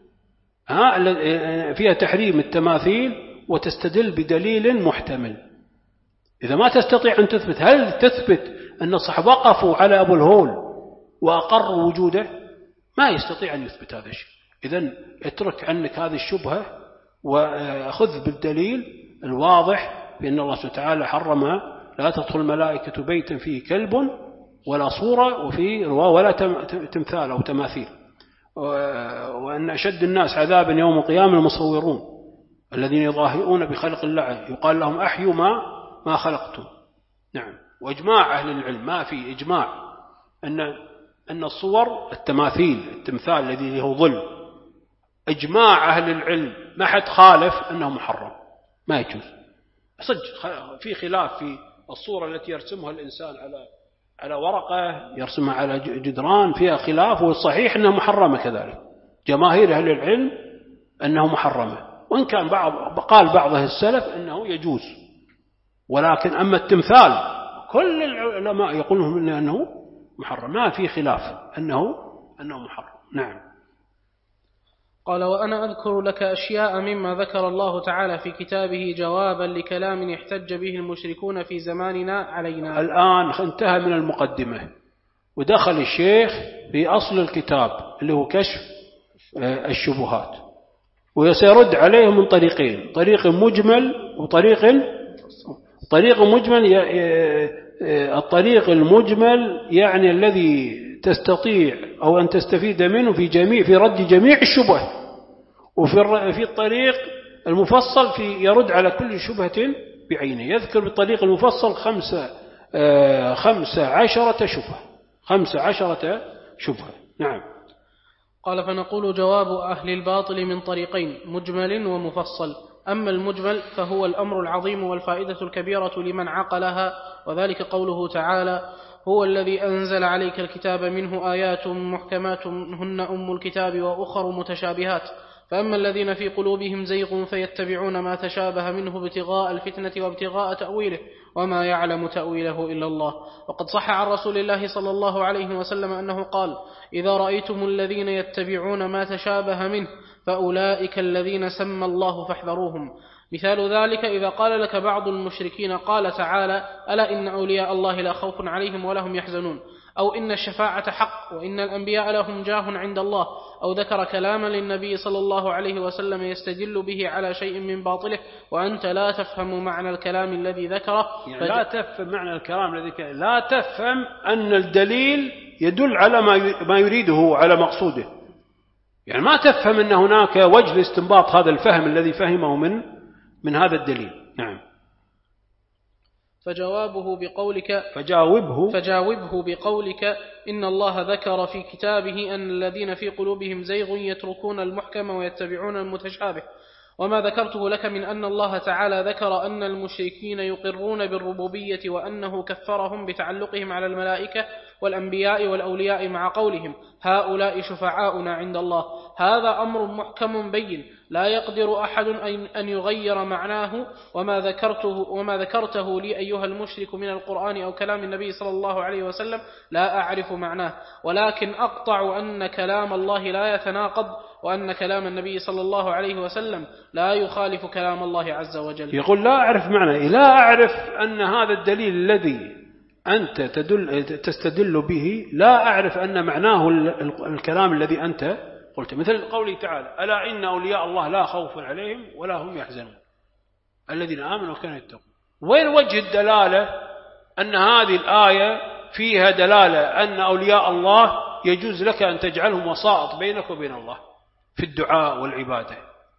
فيها تحريم التماثيل وتستدل بدليل محتمل؟ إذا ما تستطيع أن تثبت، هل تثبت أن الصحابة وقفوا على أبو الهول وأقروا وجوده؟ ما يستطيع أن يثبت هذا الشيء. إذن اترك عنك هذه الشبهة وخذ بالدليل الواضح بأن الله سبحانه وتعالى حرم لا تدخل الملائكة بيتا فيه كلب ولا صورة وفي ولا تمثال أو تماثيل، وأن أشد الناس عذابا يوم القيامة المصورون الذين يضاهئون بخلق الله، يقال لهم أحيوا ما ما خلقتم. نعم. وإجماع أهل العلم، ما في إجماع أن أن الصور التماثيل التمثال الذي هو ظل، إجماع أهل العلم ما حد خالف أنه محرم، ما يجوز. صدق في خلاف في الصورة التي يرسمها الإنسان على على ورقة، يرسمها على جدران، فيها خلاف، والصحيح أنها محرمة كذلك. جماهير أهل العلم أنه محرمة، وإن كان بعض قال بعض السلف أنه يجوز. ولكن أما التمثال كل العلماء يقولون أنه محرم، ما في خلاف أنه أنه محرم. نعم. قال: وأنا أذكر لك أشياء مما ذكر الله تعالى في كتابه جوابا لكلام يحتج به المشركون في زماننا علينا. الآن انتهى من المقدمة ودخل الشيخ في أصل الكتاب اللي هو كشف الشبهات، وسيرد عليه من طريقين: طريق مجمل وطريق طريق مجمل. الطريق المجمل يعني الذي تستطيع أو أن تستفيد منه في جميع في رد جميع الشبه، وفي في الطريق المفصل في يرد على كل شبهة بعينه. يذكر بالطريق المفصل خمسة خمسة عشرة شبهة خمسة عشرة شبهة. نعم. قال: فنقول جواب أهل الباطل من طريقين: مجمل ومفصل. أما المجمل فهو الأمر العظيم والفائدة الكبيرة لمن عقلها، وذلك قوله تعالى: هو الذي أنزل عليك الكتاب منه آيات محكمات هن أم الكتاب وأخر متشابهات، فأما الذين في قلوبهم زيغ فيتبعون ما تشابه منه ابتغاء الفتنة وابتغاء تأويله وما يعلم تأويله إلا الله. وقد صح عن رسول الله صلى الله عليه وسلم أنه قال: إذا رأيتم الذين يتبعون ما تشابه منه فأولئك الذين سمى الله فاحذروهم. مثال ذلك إذا قال لك بعض المشركين: قال تعالى: ألا إن أولياء الله لا خوف عليهم ولا هم يحزنون، أو إن الشفاعة حق، وإن الأنبياء لهم جاه عند الله، أو ذكر كلاما للنبي صلى الله عليه وسلم يستدل به على شيء من باطله وأنت لا تفهم معنى الكلام الذي ذكره. يعني لا تفهم معنى الكلام الذي ذكره، لا تفهم أن الدليل يدل على ما يريده على مقصوده. يعني ما تفهم أن هناك وجه لاستنباط هذا الفهم الذي فهمه من من هذا الدليل. نعم. فجوابه بقولك فجاوبه فجاوبه بقولك: إن الله ذكر في كتابه أن الذين في قلوبهم زيغ يتركون المحكم ويتبعون المتشابه. وما ذكرته لك من أن الله تعالى ذكر أن المشركين يقرون بالربوبية وأنه كفرهم بتعلقهم على الملائكة والأنبياء والأولياء مع قولهم: هؤلاء شفعاؤنا عند الله، هذا أمر محكم بين لا يقدر أحد أن يغير معناه. وما ذكرته, وما ذكرته لي أيها المشرك من القرآن أو كلام النبي صلى الله عليه وسلم لا أعرف معناه، ولكن أقطع أن كلام الله لا يتناقض، وأن كلام النبي صلى الله عليه وسلم لا يخالف كلام الله عز وجل. يقول: لا أعرف معناه، لا أعرف أن هذا الدليل الذي أنت تدل تستدل به لا أعرف أن معناه الكلام الذي أنت قلت، مثل قوله تعالى: ألا إن أولياء الله لا خوف عليهم ولا هم يحزنون الذين آمنوا وكانوا يتقون. وين وجه الدلالة أن هذه الآية فيها دلالة أن أولياء الله يجوز لك أن تجعلهم وسائط بينك وبين الله في الدعاء والعبادة؟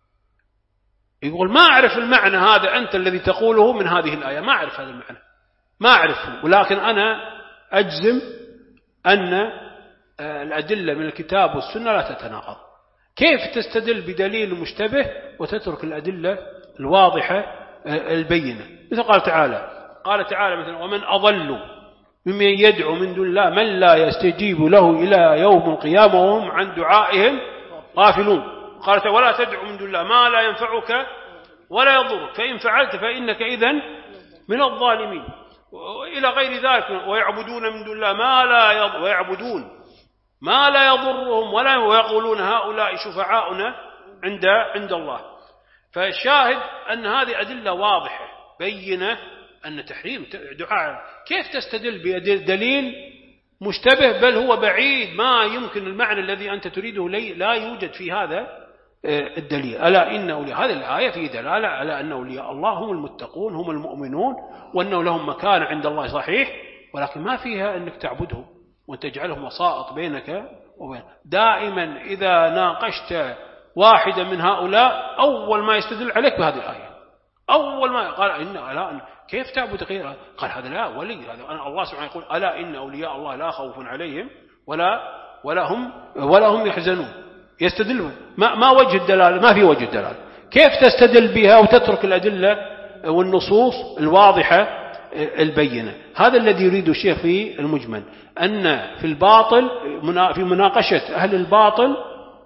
يقول: ما أعرف المعنى هذا أنت الذي تقوله من هذه الآية، ما أعرف هذا المعنى، ما أعرفه، ولكن أنا أجزم أن الأدلة من الكتاب والسنة لا تتناقض. كيف تستدل بدليل مشتبه وتترك الأدلة الواضحة البينة؟ مثل قال تعالى قال تعالى مثلا: ومن أضل ممن يدعو من دون الله من لا يستجيب له إلى يوم القيامة وهم عن دعائهم غافلون. قال تعالى: ولا تدعو من دون الله ما لا ينفعك ولا يضرك فإن فعلت فإنك إذن من الظالمين، إلى غير ذلك. ويعبدون من دون الله ما لا يضر ويعبدون ما لا يضرهم ولا ويقولون هؤلاء شفعاؤنا عند عند الله. فالشاهد أن هذه أدلة واضحة بينة أن تحريم دعاء. كيف تستدل بدليل مشتبه بل هو بعيد ما يمكن المعنى الذي أنت تريده لا يوجد في هذا الدليل؟ ألا إن أولياء، هذه الآية في دلالة على أن أولياء الله هم المتقون هم المؤمنون وأنه لهم مكان عند الله صحيح، ولكن ما فيها أنك تعبدهم وتجعلهم وسائط بينك وبين. دائما إذا ناقشت واحدا من هؤلاء أول ما يستدل عليك بهذه الآية، أول ما قال: إن ألا كيف تعبد غيره؟ قال: هذا لا ولي، هذا أنا الله سبحانه يقول: ألا إن أولياء الله لا خوف عليهم ولا ولا هم ولا هم يحزنون. يستدل ما ما وجه الدلالة؟ ما في وجه الدلالة. كيف تستدل بها وتترك الأدلة والنصوص الواضحة البينة؟ هذا الذي يريد الشيخ في المجمل، أن في الباطل في مناقشة أهل الباطل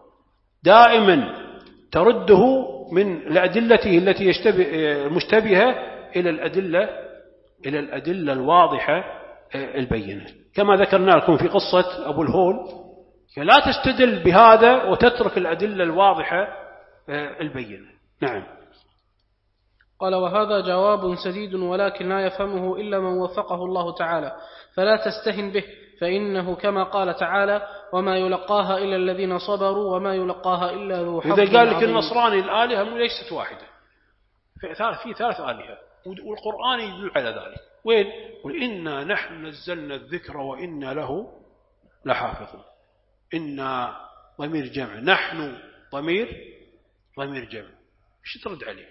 دائما ترده من الأدلة التي يشتبه مشتبهة إلى الأدلة إلى الأدلة الواضحة البينة، كما ذكرنا لكم في قصة أبو الهول فلا تستدل بهذا وتترك الأدلة الواضحة البينة. نعم. قال وهذا جواب سديد ولكن لا يفهمه إلا من وفقه الله تعالى، فلا تستهن به، فإنه كما قال تعالى وما يلقاها إلا الذين صبروا وما يلقاها إلا ذو حظ عظيم. إذا قال لك النصراني الآلهة ليست واحدة، في ثلاث في ثلاث آلهة، والقرآن يدل على ذلك. وين؟ قل إنا نحن نزلنا الذكر وإنا له لحافظون. إنا ضمير جمع، نحن ضمير ضمير جمع. شو ترد عليه؟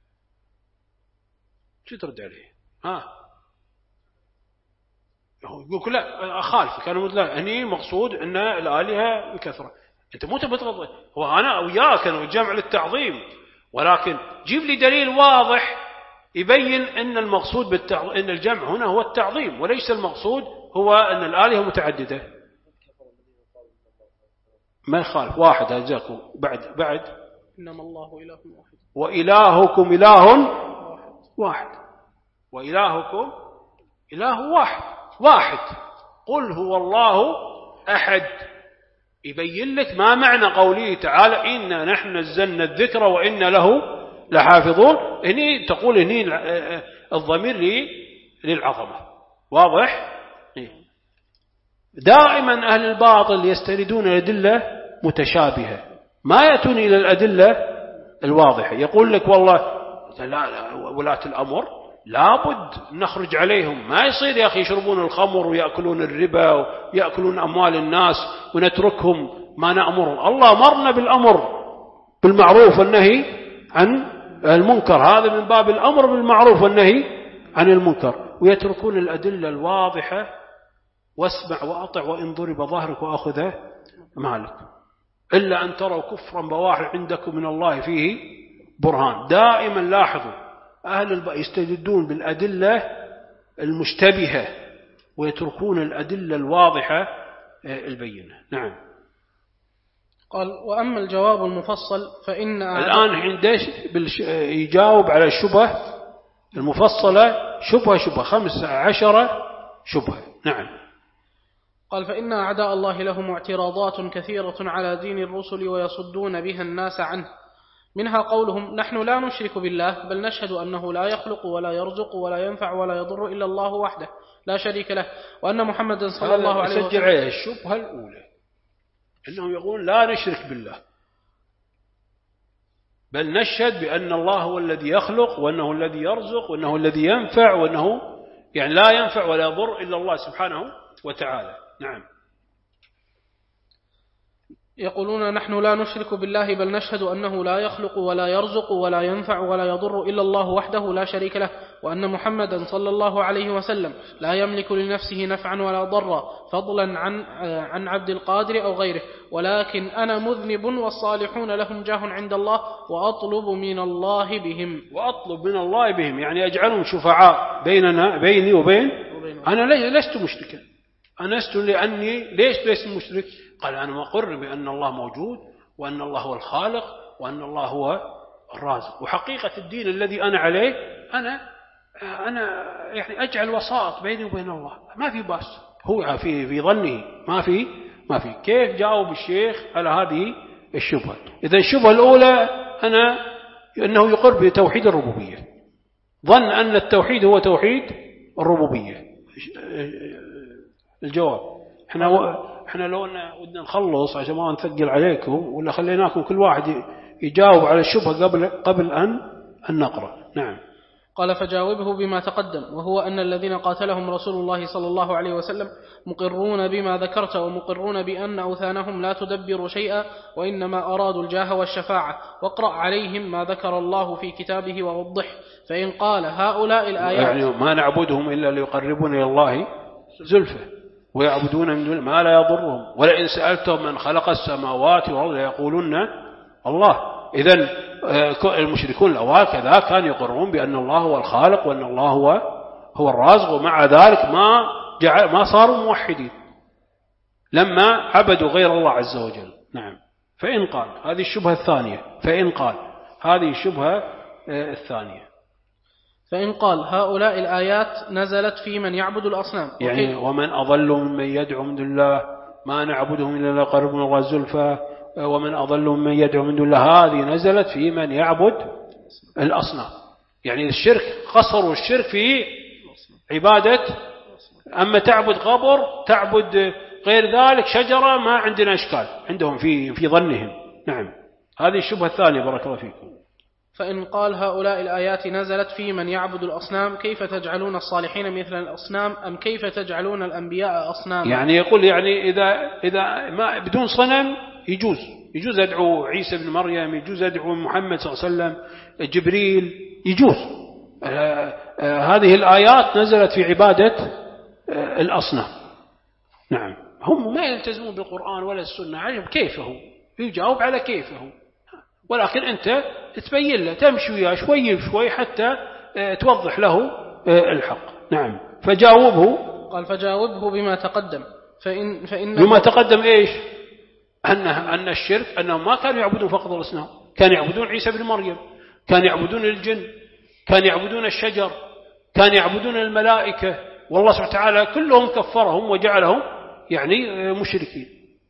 شو ترد عليه؟ ها يقول لا أخالفك، أنا مثل هني مقصود أن الآلهة بكثرة. أنت مو تبغى، هو أنا وياك أنا الجمع للتعظيم، ولكن جيب لي دليل واضح يبين أن المقصود بالتعظيم، أن الجمع هنا هو التعظيم وليس المقصود هو أن الآلهة متعددة. ما يخالف واحد أجاكم بعد بعد إنما الله إله واحد وإلهكم إله واحد وإلهكم إله واحد واحد قل هو الله أحد. يبين لك ما معنى قوله تعالى إنا نحن نزلنا الذكر وإنا له لحافظون. هني تقول هني الضمير للعظمة. واضح؟ دائما أهل الباطل يستندون الأدلة متشابهة، ما يأتون إلى الأدلة الواضحة. يقول لك والله لا لا ولاة الأمر لابد نخرج عليهم، ما يصير يا أخي يشربون الخمر ويأكلون الربا ويأكلون أموال الناس ونتركهم ما نأمرهم. الله أمرنا بالأمر بالمعروف والنهي عن المنكر، هذا من باب الأمر بالمعروف والنهي عن المنكر، ويتركون الأدلة الواضحة واسمع وأطع وإن ضرب ظهرك وأخذ مالك إلا أن تروا كفرا بواحا عندكم من الله فيه برهان. دائما لاحظوا أهل الباطل يستدلون بالأدلة المشتبهة ويتركون الأدلة الواضحة البينة. نعم. قال وأما الجواب المفصل فإن الآن عندش يجاوب على الشبهة المفصلة، شبهة شبهة خمس عشرة شبهة. نعم. قال فإن أعداء الله لهم اعتراضات كثيرة على دين الرسل ويصدون بها الناس عنه، منها قولهم نحن لا نشرك بالله بل نشهد أنه لا يخلق ولا يرزق ولا ينفع ولا يضر إلا الله وحده لا شريك له، وأن محمدا صلى الله عليه وسلم. سجل عليه الشبهة الأولى أنهم يقولون لا نشرك بالله بل نشهد بأن الله هو الذي يخلق وأنه الذي يرزق وأنه الذي ينفع وأنه يعني لا ينفع ولا يضر إلا الله سبحانه وتعالى. نعم. يقولون نحن لا نشرك بالله بل نشهد أنه لا يخلق ولا يرزق ولا ينفع ولا يضر إلا الله وحده لا شريك له، وأن محمدا صلى الله عليه وسلم لا يملك لنفسه نفعا ولا ضرا فضلا عن عن عبد القادر أو غيره، ولكن أنا مذنب والصالحون لهم جاه عند الله وأطلب من الله بهم. وأطلب من الله بهم يعني أجعلهم شفعاء بيننا بيني وبين أنا لست مشركا. أنست لأني ليش ليس مشرك؟ قال أنا مقر بأن الله موجود وأن الله هو الخالق وأن الله هو الرازق، وحقيقة الدين الذي أنا عليه أنا أنا يعني أجعل وساط بيني وبين الله، ما في باس. هو في في ظنه ما في ما في. كيف جاوب الشيخ على هذه الشبهة؟ إذا الشبهة الأولى أنا أنه يقر بتوحيد الربوبية، ظن أن التوحيد هو توحيد الربوبية. الجواب احنا و... احنا لو ودنا نخلص عشان ما نثقل عليكم ولا خليناكم كل واحد يجاوب على الشبهة قبل قبل أن أن نقرأ. نعم. قال فجاوبه بما تقدم، وهو أن الذين قاتلهم رسول الله صلى الله عليه وسلم مقرون بما ذكرت ومقرون بأن أوثانهم لا تدبر شيئا وإنما أرادوا الجاه والشفاعة، واقرأ عليهم ما ذكر الله في كتابه ووضح. فإن قال هؤلاء الآيات يعني ما نعبدهم إلا ليقربون إلى الله زلفة ويعبدون من دون ما لا يضرهم، ولئن سألتهم من خلق السماوات والأرض ليقولون الله. إذن المشركون الأول كذا كانوا يقرون بأن الله هو الخالق وأن الله هو هو الرازق، ومع ذلك ما جعل ما صاروا موحدين لما عبدوا غير الله عز وجل. نعم. فإن قال هذه الشبهة الثانية فإن قال هذه الشبهة الثانية فإن قال هؤلاء الآيات نزلت في من يعبد الأصنام يعني ومن أضل ممن يدعو من الله ما نعبدهم إلا ليقربونا الله زلفى ومن أضل من يدعو من دون الله، هذه نزلت في من يعبد الأصنام. يعني الشرك قصروا الشرك في عبادة، أما تعبد قبر تعبد غير ذلك شجرة ما عندنا إشكال عندهم في في ظنهم. نعم، هذه الشبهة الثانية بارك الله فيكم. فإن قال هؤلاء الآيات نزلت في من يعبد الأصنام كيف تجعلون الصالحين مثل الأصنام أم كيف تجعلون الأنبياء أصناما؟ يعني يقول يعني إذا إذا ما بدون صنم يجوز يجوز أدعو عيسى بن مريم، يجوز أدعو محمد صلى الله عليه وسلم، جبريل، يجوز. آه آه هذه الآيات نزلت في عبادة آه الأصنام. نعم، هم ما يلتزمون بالقرآن ولا السنة، عجب كيفه يجاوب على كيفه، ولكن أنت تبين له تمشي وياه شوي بشوي حتى توضح له الحق. نعم، فجاوبه. قال فجاوبه بما تقدم. فإن فإن بما تقدم إيش؟ أن أن الشرك أنهم ما كانوا يعبدون فقط الأصنام، كانوا يعبدون عيسى بن مريم، كانوا يعبدون الجن، كانوا يعبدون الشجر، كانوا يعبدون الملائكة، والله سبحانه وتعالى كلهم كفرهم وجعلهم يعني مشركين.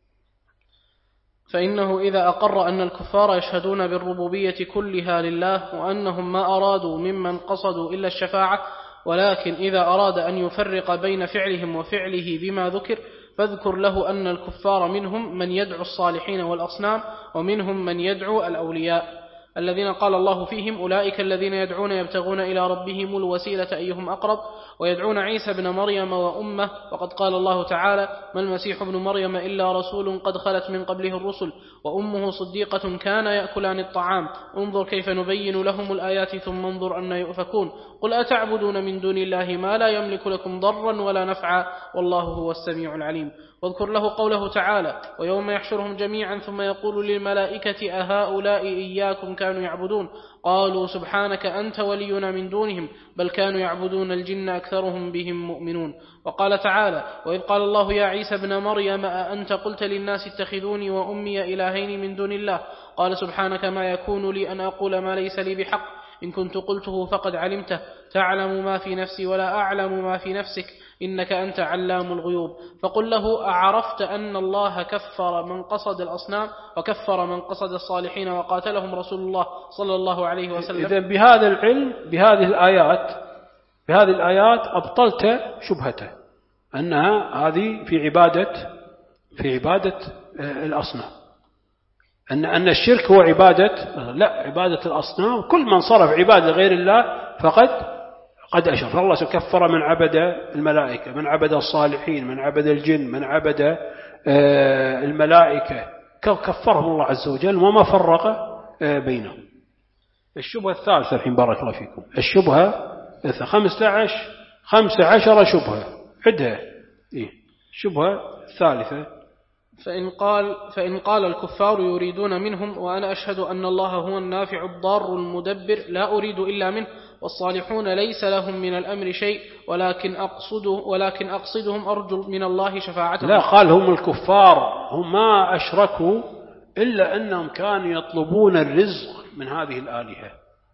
فإنه إذا أقر أن الكفار يشهدون بالربوبية كلها لله وأنهم ما أرادوا ممن قصدوا إلا الشفاعة، ولكن إذا أراد أن يفرق بين فعلهم وفعله بما ذكر فاذكر له أن الكفار منهم من يدعو الصالحين والأصنام ومنهم من يدعو الأولياء الذين قال الله فيهم أولئك الذين يدعون يبتغون إلى ربهم الوسيلة أيهم أقرب ويدعون عيسى بن مريم وأمه، وقد قال الله تعالى ما المسيح ابن مريم إلا رسول قد خلت من قبله الرسل وأمه صديقة كان يأكلان الطعام انظر كيف نبين لهم الآيات ثم انظر أن يؤفكون قل أتعبدون من دون الله ما لا يملك لكم ضرا ولا نفعا والله هو السميع العليم. واذكر له قوله تعالى ويوم يحشرهم جميعا ثم يقول للملائكة أهؤلاء إياكم كانوا يعبدون قالوا سبحانك أنت ولينا من دونهم بل كانوا يعبدون الجن أكثرهم بهم مؤمنون. وقال تعالى وإذ قال الله يا عيسى ابن مريم أأنت قلت للناس اتخذوني وأمي إلهين من دون الله قال سبحانك ما يكون لي أن أقول ما ليس لي بحق إن كنت قلته فقد علمته تعلم ما في نفسي ولا أعلم ما في نفسك إنك أنت علام الغيوب. فقل له أعرفت أن الله كفر من قصد الأصنام وكفر من قصد الصالحين وقاتلهم رسول الله صلى الله عليه وسلم. إذن بهذا العلم بهذه الآيات بهذه الآيات أبطلت شبهته أنها هذه في عبادة في عبادة الأصنام، أن أن الشرك هو عبادة لا عبادة الأصنام. كل من صرف عبادة غير الله فقد قد أشرك. الله كفر من عبد الملائكة، من عبد الصالحين، من عبد الجن، من عبد الملائكة، كفرهم الله عز وجل وما فرق بينهم. الشبهة الثالثة الحين بارك الله فيكم، الشبهة خمسة عشر خمسة عشر شبهة عدها. إيه؟ الشبهة الثالثة فإن قال, فإن قال الكفار يريدون منهم وأنا أشهد أن الله هو النافع الضار المدبر لا أريد إلا منه والصالحون ليس لهم من الأمر شيء ولكن, أقصد ولكن أقصدهم أرجو من الله شفاعتهم. لا، قال هم الكفار هم ما أشركوا إلا أنهم كانوا يطلبون الرزق من هذه الآلهة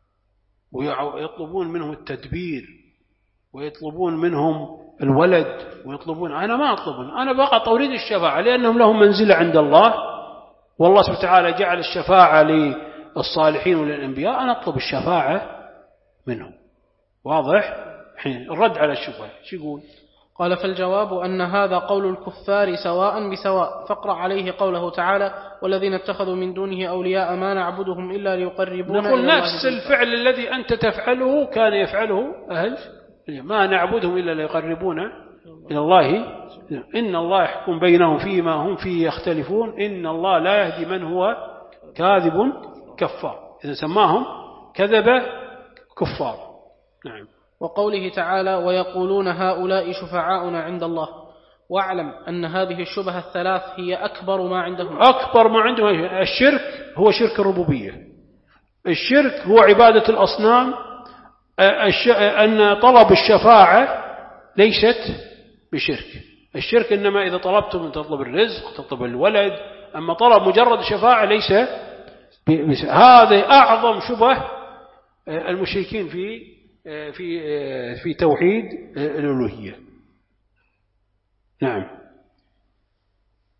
ويطلبون منهم التدبير ويطلبون منهم الولد ويطلبون. أنا ما أطلبون، أنا فقط أريد الشفاعة لأنهم لهم منزلة عند الله والله سبحانه وتعالى جعل الشفاعة للصالحين وللأنبياء، أنا أطلب الشفاعة منهم. واضح؟ حين الرد على الشبهة شو يقول؟ قال فالجواب أن هذا قول الكفار سواء بسواء فاقرأ عليه قوله تعالى والذين اتخذوا من دونه أولياء ما نعبدهم إلا ليقربونا نقول نفس الفعل الذي أنت تفعله كان يفعله أهل ما نعبدهم إلا ليقربونا إلى الله. إن الله يحكم بينهم فيما هم فيه يختلفون إن الله لا يهدي من هو كاذب كفار. إذا سماهم كذب كفار. نعم. وقوله تعالى ويقولون هؤلاء شفعاؤنا عند الله. واعلم أن هذه الشبهة الثلاث هي أكبر ما عندهم. أكبر ما عندهم الشرك هو شرك الربوبية، الشرك هو عبادة الأصنام، أن طلب الشفاعة ليست بشرك. الشرك إنما إذا طلبتم أن تطلب الرزق تطلب الولد، أما طلب مجرد الشفاعة ليس بس. هذا أعظم شبه المشركين في في في توحيد الألوهية. نعم.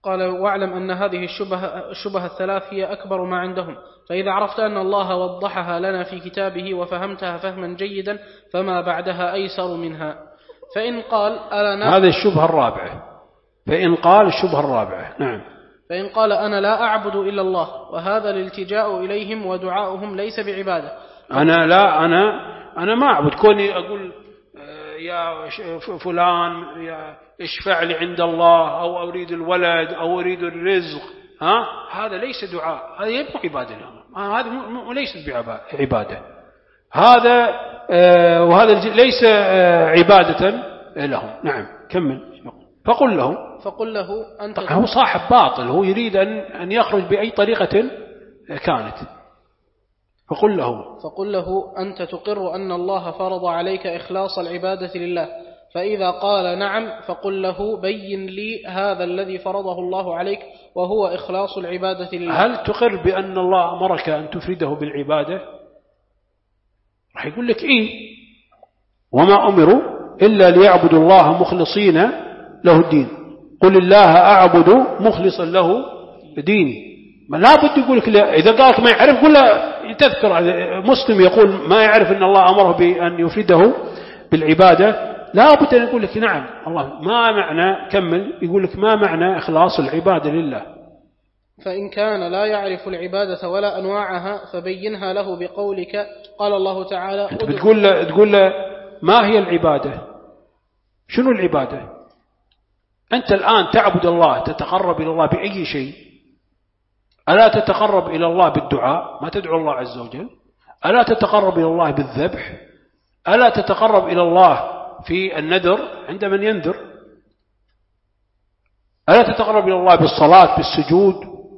قال واعلم أن هذه الشبه, الشبه الثلاث هي أكبر ما عندهم، فإذا عرفت أن الله وضحها لنا في كتابه وفهمتها فهما جيدا فما بعدها أيسر منها. فإن قال ألا هذه الشبهة الرابعة. فإن قال الشبهة الرابعة. نعم. فإن قال أنا لا أعبد إلا الله وهذا الالتجاء إليهم ودعاؤهم ليس بعبادة. أنا لا أنا أنا ما أعبد، كوني أقول يا فلان يا اشفع لي عند الله أو أريد الولد أو أريد الرزق، ها هذا ليس دعاء، هذا يبقى عبادة لهم، هذا ليست بعبادة، هذا آه وهذا ليس آه عبادة لهم. نعم كمل. فقل له فقل له أنت هو صاحب باطل، هو يريد أن أن يخرج بأي طريقة كانت. فقل له فقل له أنت تقر أن الله فرض عليك إخلاص العبادة لله، فإذا قال نعم فقل له بين لي هذا الذي فرضه الله عليك وهو إخلاص العبادة لله. هل تقر بأن الله أمرك أن تفرده بالعبادة؟ راح يقول لك إيه، وما أمروا إلا ليعبدوا الله مخلصين له الدين، قل الله أعبد مخلصا له ديني. ما لا بد يقول لك لا. إذا قالك ما يعرف قل له تذكر مسلم يقول ما يعرف أن الله أمره بأن يفرده بالعبادة، لا بد أن يقول لك نعم الله ما معنى، كمل يقول لك ما معنى إخلاص العبادة لله. فإن كان لا يعرف العبادة ولا أنواعها فبينها له بقولك قال الله تعالى أنت بتقول له تقول له ما هي العبادة، شنو العبادة؟ أنت الآن تعبد الله تتقرب إلى الله بأي شيء، ألا تتقرب إلى الله بالدعاء، ما تدعو الله عز وجل؟ ألا تتقرب إلى الله بالذبح؟ ألا تتقرب إلى الله في النذر عند من ينذر؟ ألا تتقرب إلى الله بالصلاة بالسجود؟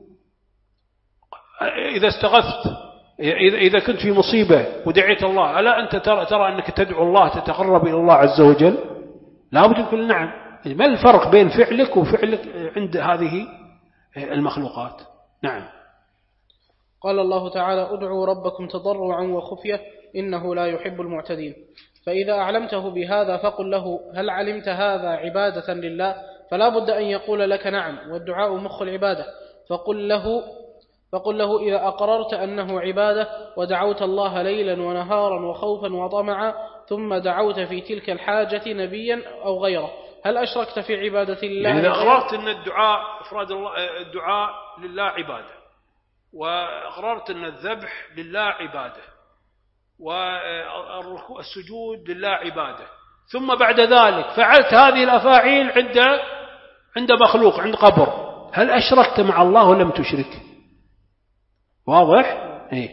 إذا استغثت، إذا كنت في مصيبة ودعيت الله، ألا أنت ترى, ترى أنك تدعو الله تتقرب إلى الله عز وجل؟ لا بد يقول نعم. ما الفرق بين فعلك وفعلك عند هذه المخلوقات؟ نعم. قال الله تعالى ادعوا ربكم تضرعا وخفية إنه لا يحب المعتدين. فإذا أعلمته بهذا فقل له هل علمت هذا عبادة لله؟ فلا بد أن يقول لك نعم، والدعاء مخ العبادة. فقل له فقل له إذا أقررت أنه عبادة ودعوت الله ليلا ونهارا وخوفا وطمعا ثم دعوت في تلك الحاجة نبيا أو غيره، هل أشركت في عبادة الله؟ يعني إذا أقررت أن الدعاء إفراد الله، الدعاء لله عبادة، وأقررت أن الذبح لله عبادة، والسجود لله عبادة، ثم بعد ذلك فعلت هذه الأفاعيل عند عند مخلوق عند قبر، هل أشركت مع الله ولم تشرك؟ واضح؟ إيه.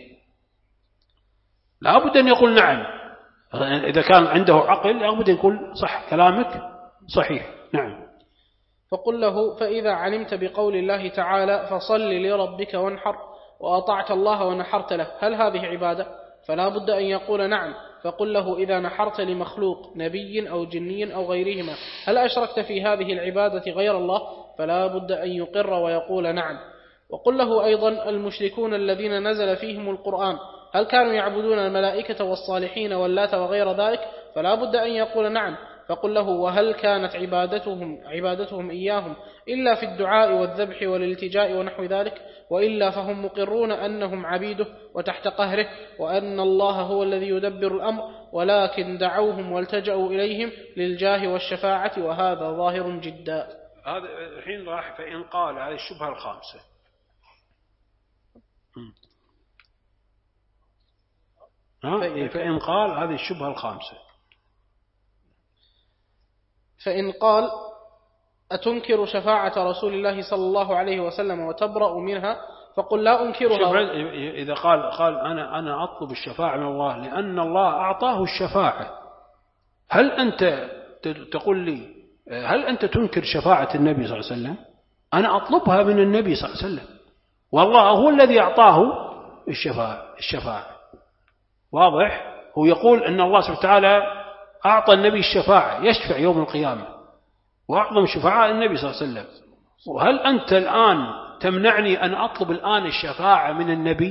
لابد أن يقول نعم. إذا كان عنده عقل لابد أن يقول صح كلامك صحيح. نعم. فقل له فإذا علمت بقول الله تعالى فصل لربك وانحر وأطعت الله ونحرت له، هل هذه عبادة؟ فلا بد أن يقول نعم. فقل له إذا نحرت لمخلوق نبي أو جني أو غيرهما هل أشركت في هذه العبادة غير الله؟ فلا بد أن يقر ويقول نعم. وقل له أيضا المشركون الذين نزل فيهم القرآن هل كانوا يعبدون الملائكة والصالحين واللات وغير ذلك؟ فلا بد أن يقول نعم. فقل له وهل كانت عبادتهم, عبادتهم إياهم إلا في الدعاء والذبح والالتجاء ونحو ذلك؟ وإلا فهم مقرون أنهم عبيده وتحت قهره، وأن الله هو الذي يدبر الأمر، ولكن دعوهم والتجأوا إليهم للجاه والشفاعة، وهذا ظاهر جدا. هذا الحين راح فإن قال هذه الشبهة الخامسة. ها؟ فإن قال هذه الشبهة الخامسة. فإن قال أتنكر شفاعة رسول الله صلى الله عليه وسلم وتبرأ منها؟ فقل لا أنكرها. إذا قال قال أنا أنا أطلب الشفاعة من الله لأن الله أعطاه الشفاعة، هل أنت تقول لي هل أنت تنكر شفاعة النبي صلى الله عليه وسلم؟ أنا أطلبها من النبي صلى الله عليه وسلم، والله هو الذي أعطاه الشفاعة الشفاعة واضح؟ هو يقول أن الله سبحانه وتعالى أعطى النبي الشفاعة يشفع يوم القيامة، وأعظم شفاعة النبي صلى الله عليه وسلم. وهل أنت الآن تمنعني أن أطلب الآن الشفاعة من النبي؟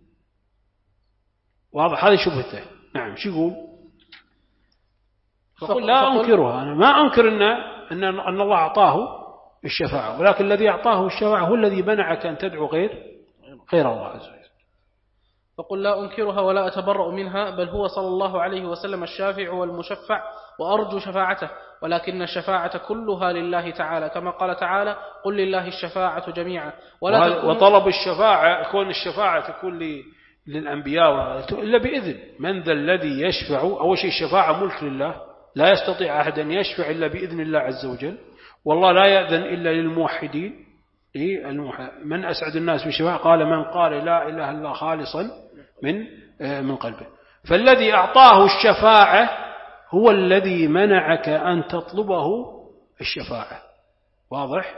واضح؟ هذه شبهته. نعم. شو يقول؟ فقل لا أنكرها، أنا ما أنكر إن, إن, أن الله أعطاه الشفاعة، ولكن الذي أعطاه الشفاعة هو الذي منعك أن تدعو غير غير الله عز وجل. فقل لا أنكرها ولا أتبرأ منها، بل هو صلى الله عليه وسلم الشافع والمشفع وأرجو شفاعته، ولكن الشفاعة كلها لله تعالى، كما قال تعالى قل لله الشفاعة جميعا. ولا وطلب الشفاعة، كون الشفاعة تكون للأنبياء إلا بإذن. من ذا الذي يشفع؟ أول شيء الشفاعة ملك لله، لا يستطيع أحد أن يشفع إلا بإذن الله عز وجل، والله لا يأذن إلا للموحدين. من أسعد الناس بالشفاعة؟ قال من قال لا إله إلا الله خالصا من من قلبه. فالذي أعطاه الشفاعة هو الذي منعك أن تطلبه الشفاعة. واضح؟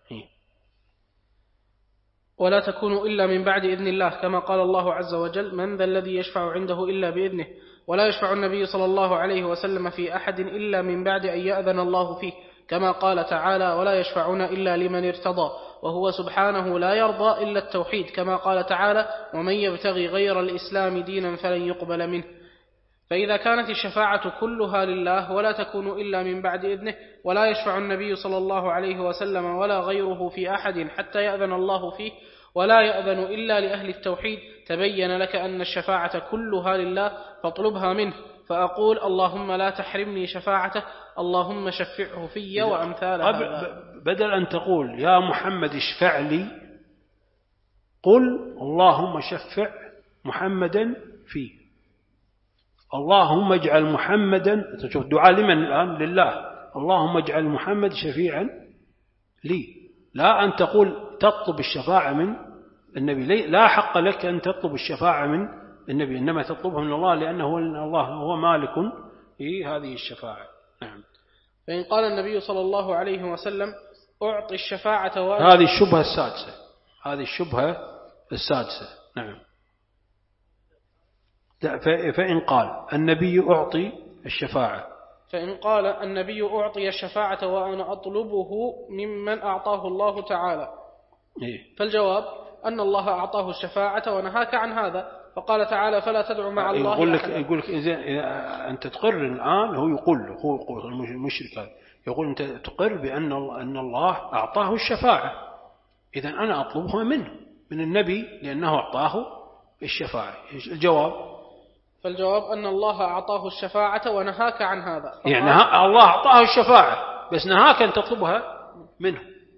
ولا تكون إلا من بعد إذن الله، كما قال الله عز وجل من ذا الذي يشفع عنده إلا بإذنه. ولا يشفع النبي صلى الله عليه وسلم في أحد إلا من بعد أن يأذن الله فيه، كما قال تعالى ولا يشفعون إلا لمن ارتضى، وهو سبحانه لا يرضى إلا التوحيد، كما قال تعالى ومن يبتغي غير الإسلام دينا فلن يقبل منه. فإذا كانت الشفاعة كلها لله ولا تكون إلا من بعد إذنه، ولا يشفع النبي صلى الله عليه وسلم ولا غيره في أحد حتى يأذن الله فيه، ولا يأذن إلا لأهل التوحيد، تبين لك أن الشفاعة كلها لله فاطلبها منه. فأقول اللهم لا تحرمني شفاعته، اللهم شفعه في وأمثال هذا. بدل أن تقول يا محمد اشفع لي، قل اللهم شفع محمدا فيه، اللهم اجعل محمدا. تشوف دعاء لمن الآن؟ لله. اللهم اجعل محمد شفيعا لي، لا أن تقول تطلب الشفاعة من النبي. لا حق لك أن تطلب الشفاعة من النبي، إنما تطلبها من الله، لأنه الله هو مالك هذه الشفاعة. نعم. فإن قال النبي صلى الله عليه وسلم أعطي الشفاعة وأنا هذه الشبهة السادسة، هذه الشبهة السادسة. نعم. فإن قال النبي أعطي الشفاعة فإن قال النبي أعطي الشفاعة وأنا أطلبه ممن أعطاه الله تعالى، إيه؟ فالجواب أن الله أعطاه الشفاعة ونهاك عن هذا، فقال تعالى فلا تدعو مع الله يقول لك, يقول لك إذا أنت تقر الآن، هو يقول له هو يقول المشرك هذا يقول أنت تقر بأن أن الله أعطاه الشفاعة، إذا أنا أطلبها منه من النبي لأنه أعطاه الشفاعة. الجواب فالجواب أن الله أعطاه الشفاعة ونهاك عن هذا، يعني الله أعطاه الشفاعة بس نهاك أن تطلبها منه،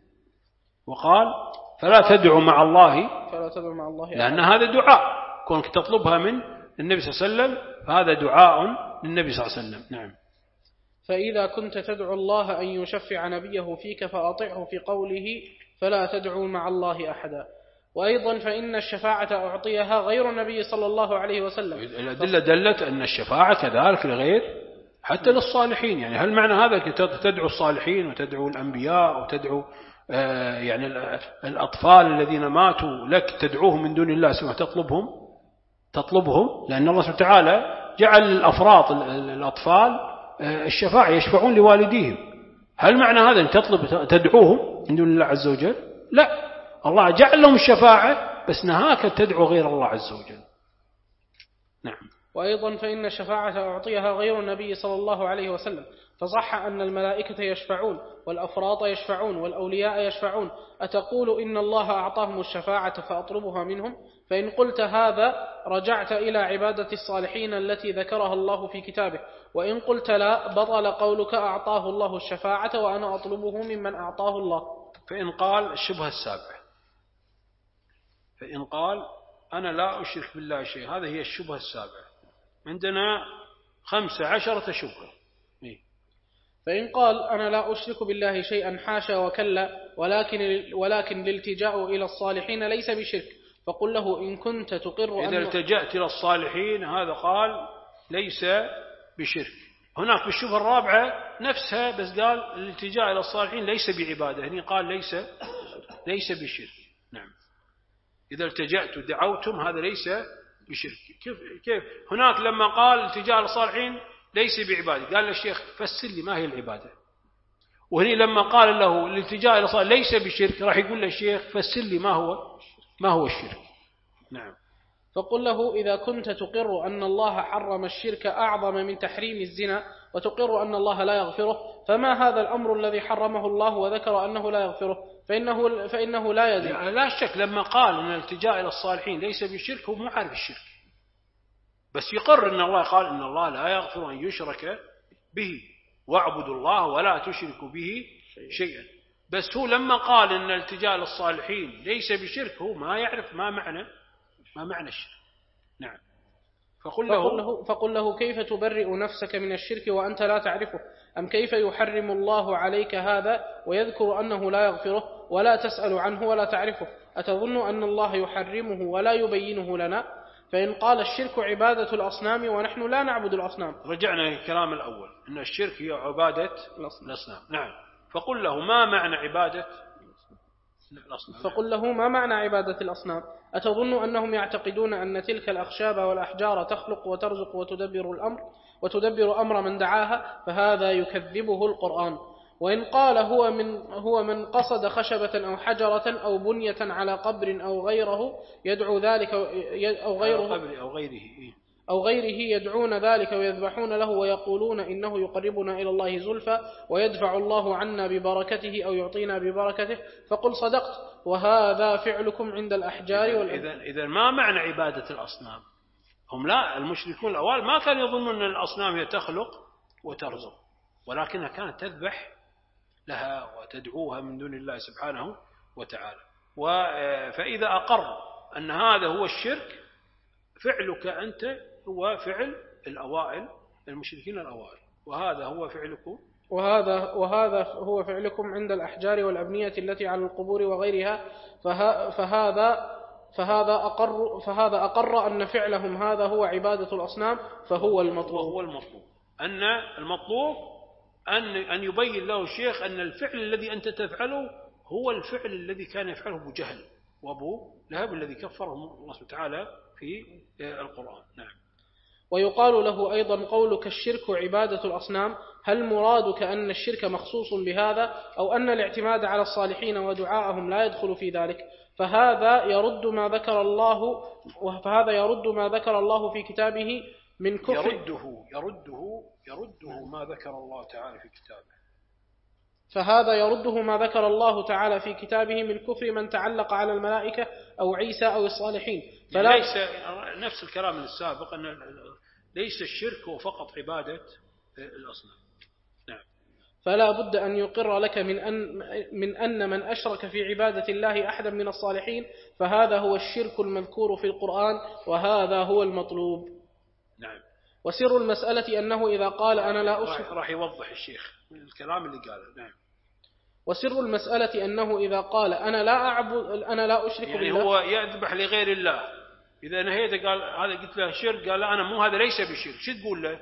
وقال فلا تدعو مع الله فلا تدعو مع الله لأن هذا دعاء، كونك تطلبها من النبي صلى الله عليه وسلم فهذا دعاء للنبي صلى الله عليه وسلم. نعم. فإذا كنت تدعو الله أن يشفع نبيه فيك فأطعه في قوله فلا تدعو مع الله أحدا. وأيضا فإن الشفاعة أعطيها غير النبي صلى الله عليه وسلم. الأدلة دلت أن الشفاعة كذلك لغير حتى للصالحين. يعني هل معنى هذا تدعو الصالحين وتدعو الأنبياء وتدعو آه يعني الأطفال الذين ماتوا لك تدعوهم من دون الله سبحانه تطلبهم تطلبهم لأن الله سبحانه وتعالى جعل الأفراط الأطفال آه الشفاعة يشفعون لوالديهم. هل معنى هذا أن تطلب تدعوهم من دون الله عز وجل؟ لا، الله جعل لهم الشفاعة بس نهاك تدعو غير الله عز وجل. نعم. وأيضا فإن الشفاعة أعطيها غير النبي صلى الله عليه وسلم، فصح أن الملائكة يشفعون والأفراط يشفعون والأولياء يشفعون، أتقول إن الله أعطاهم الشفاعة فأطلبها منهم؟ فإن قلت هذا رجعت إلى عبادة الصالحين التي ذكرها الله في كتابه، وإن قلت لا بطل قولك أعطاه الله الشفاعة وأنا أطلبه ممن أعطاه الله. فإن قال الشبهة السابعة، فإن قال أنا لا أشرك بالله شيء، هذه هي الشبهة السابعة. عندنا خمسة عشرة شبهة. إيه؟ فإن قال أنا لا أشرك بالله شيئا حاشا وكلا، ولكن, ولكن الالتجاء إلى الصالحين ليس بشرك، فقل له إن كنت تقر إذا التجأت إلى الصالحين هذا قال ليس بشرك. هناك بالشبهة الرابعة نفسها بس قال الالتجاء إلى الصالحين ليس بعبادة، هنا قال ليس ليس بشرك. نعم. إذا التجأت ودعوتم هذا ليس بشرك. كيف كيف هناك لما قال التجاء للصالحين ليس بعبادة قال للشيخ فسر لي ما هي العبادة، وهنا لما قال له الالتجاء إلى الصالحين ليس بشرك راح يقول للشيخ فسر لي ما هو ما هو الشرك. نعم. فقل له إذا كنت تقر أن الله حرم الشرك أعظم من تحريم الزنا وتقر أن الله لا يغفره، فما هذا الأمر الذي حرمه الله وذكر أنه لا يغفره؟ فإنه, فإنه لا يدري. لا شك لما قال أن الالتجاء إلى الصالحين ليس بالشرك، هو مو عارف الشرك، بس يقر أن الله قال إن الله لا يغفر أن يشرك به واعبدوا الله ولا تشركوا به شيئا. بس هو لما قال إن الالتجاء للصالحين ليس بشرك، هو ما يعرف ما معنى ما معنى الشرك. نعم. فقل له, فقل له, فقل له كيف تبرئ نفسك من الشرك وأنت لا تعرفه؟ أم كيف يحرم الله عليك هذا ويذكر أنه لا يغفره ولا تسأل عنه ولا تعرفه؟ أتظن أن الله يحرمه ولا يبينه لنا؟ فإن قال الشرك عبادة الأصنام ونحن لا نعبد الأصنام. رجعنا للكلام الأول أن الشرك هي عبادة الأصنام. نعم. فقل له ما معنى عبادة الأصنام؟ فقل له ما معنى عبادة الأصنام؟ أتظن أنهم يعتقدون أن تلك الأخشاب والأحجار تخلق وترزق وتدبر الأمر وتدبر أمر من دعاها؟ فهذا يكذبه القرآن. وإن قال هو من, هو من قصد خشبة أو حجرة أو بنية على قبر أو غيره يدعو ذلك أو غيره أو غيره أو غيره يدعون ذلك ويذبحون له ويقولون إنه يقربنا إلى الله زلفى ويدفع الله عنا ببركته أو يعطينا ببركته، فقل صدقت وهذا فعلكم عند الأحجار والأنبياء. إذا إذا ما معنى عبادة الأصنام؟ هم لا المشركون الأوائل ما كانوا يظنون أن الأصنام هي تخلق وترزق، ولكنها كانت تذبح لها وتدعوها من دون الله سبحانه وتعالى. فإذا أقر أن هذا هو الشرك، فعلك أنت هو فعل الأوائل المشركين الأوائل، وهذا هو فعلكم وهذا وهذا هو فعلكم عند الأحجار والأبنية التي على القبور وغيرها. فه فهذا فهذا أقر فهذا أقر أن فعلهم هذا هو عبادة الأصنام، فهو المطلوب. هو المطلوب أن المطلوب أن أن يبين له الشيخ أن الفعل الذي أنت تفعله هو الفعل الذي كان يفعله أبو جهل وأبو لهب الذي كفرهم الله سبحانه وتعالى في القرآن. نعم. ويقال له أيضا قولك الشرك عبادة الأصنام، هل مرادك أن الشرك مخصوص بهذا أو أن الاعتماد على الصالحين ودعاءهم لا يدخل في ذلك؟ فهذا يرد ما ذكر الله فهذا يرد ما ذكر الله في كتابه من كفر يرده يرده يرده ما ذكر الله تعالى في كتابه فهذا يرده ما ذكر الله تعالى في كتابه من كفر من تعلق على الملائكة أو عيسى أو الصالحين. فلا ليس نفس الكلام السابق أن ليس الشرك هو فقط عبادة الأصنام. نعم. فلا بد أن يقر لك من أن من أن من أشرك في عبادة الله أحدا من الصالحين فهذا هو الشرك المذكور في القرآن، وهذا هو المطلوب. نعم. وسر المسألة أنه إذا قال أنا لا أشرك راح يوضح الشيخ من الكلام اللي قاله. نعم. وسر المسألة أنه إذا قال أنا لا أعبد أنا لا أشرك يعني بالله، هو يذبح لغير الله. إذا نهيته قال هذا قلت له شرك، قال لا أنا مو هذا ليس بشرك، شو تقول له؟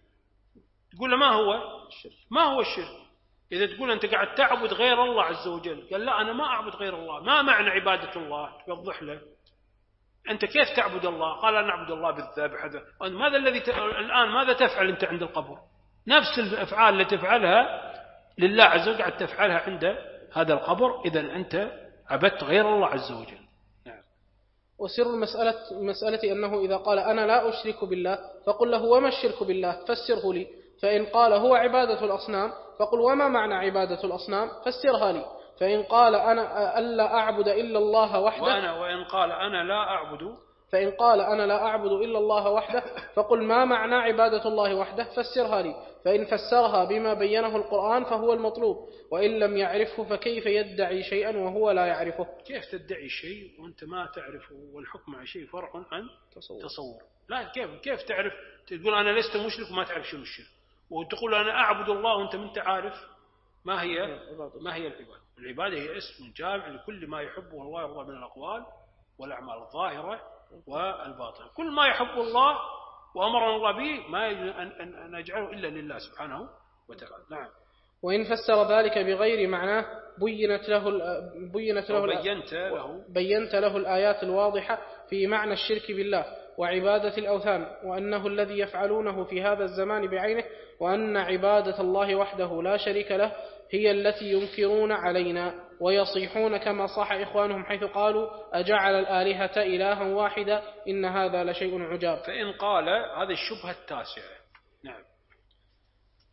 تقول له ما هو ما هو الشرك. إذا تقول أنت قاعد تعبد غير الله عز وجل، قال لا أنا ما أعبد غير الله، ما معنى عبادة الله؟ توضح له أنت كيف تعبد الله؟ قال أنا أعبد الله بالذبح. هذا ماذا الذي ت... الآن ماذا تفعل أنت عند القبر؟ نفس الأفعال اللي تفعلها لله عز وجل قاعد تفعلها عند هذا القبر. إذا أنت عبدت غير الله عز وجل. نعم. وسر المسألة مسألة أنه إذا قال أنا لا أشرك بالله فقل له وما الشرك بالله فسره لي. فإن قال هو عبادة الأصنام فقل وما معنى عبادة الأصنام فسرها لي. فإن قال أنا ألا أعبد إلا الله وحده وأنا وإن قال أنا لا أعبد فإن قال أنا لا أعبد إلا الله وحده فقل ما معنى عبادة الله وحده فسرها لي. فإن فسرها بما بينه القرآن فهو المطلوب، وإن لم يعرفه فكيف يدعي شيئا وهو لا يعرفه؟ كيف تدعي شيء وأنت ما تعرفه؟ والحكم على شيء فرع عن تصور, تصور. لا كيف كيف تعرف؟ تقول أنا لست مشرك وما تعرف شنو الشرك، وتقول أنا أعبد الله وأنت من تعرف ما هي ما هي العبادة. العبادة هي اسم جامع لكل ما يحبه الله يرضى من الأقوال والأعمال الظاهرة والباطنة. كل ما يحب الله وأمرنا الله به ما يجب أن نجعله إلا لله سبحانه وتعالى. نعم. وإن فسر ذلك بغير معناه بينت له بينت له بينت له بينت له الآيات الواضحة في معنى الشرك بالله وعبادة الأوثان، وأنه الذي يفعلونه في هذا الزمان بعينه، وأن عبادة الله وحده لا شريك له هي التي ينكرون علينا ويصيحون كما صاح إخوانهم حيث قالوا أجعل الآلهة إلها واحدا إن هذا لشيء عجاب. فإن قال هذه الشبهة التاسعة. نعم.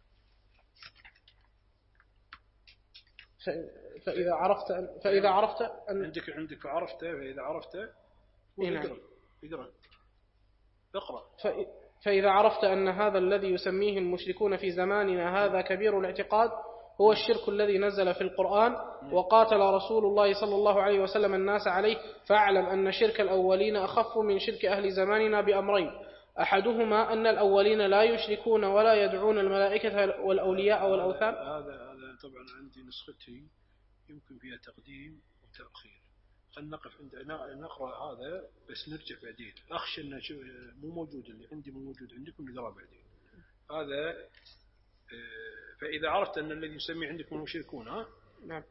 فإذا عرفت أن فإذا عرفت أن عندك عندك عرفت فإذا عرفت نعم. اقرأ اقرأ اقرأ فإذا عرفت أن هذا الذي يسميه المشركون في زماننا هذا كبير الاعتقاد هو الشرك الذي نزل في القرآن وقاتل رسول الله صلى الله عليه وسلم الناس عليه، فاعلم أن شرك الأولين أخف من شرك أهل زماننا بأمرين: أحدهما أن الأولين لا يشركون ولا يدعون الملائكة والأولياء والأوثان. هذا هذا طبعا عندي نسختي يمكن فيها تقديم وتأخير، خلينا نقف عند نقرأ هذا بس نرجع بعدين، أخشى أنه مو موجود، اللي عندي مو موجود عندكم نقرأ بعدين. هذا فإذا عرفت أن الذي يسمي عندكم المشركون ها نعم.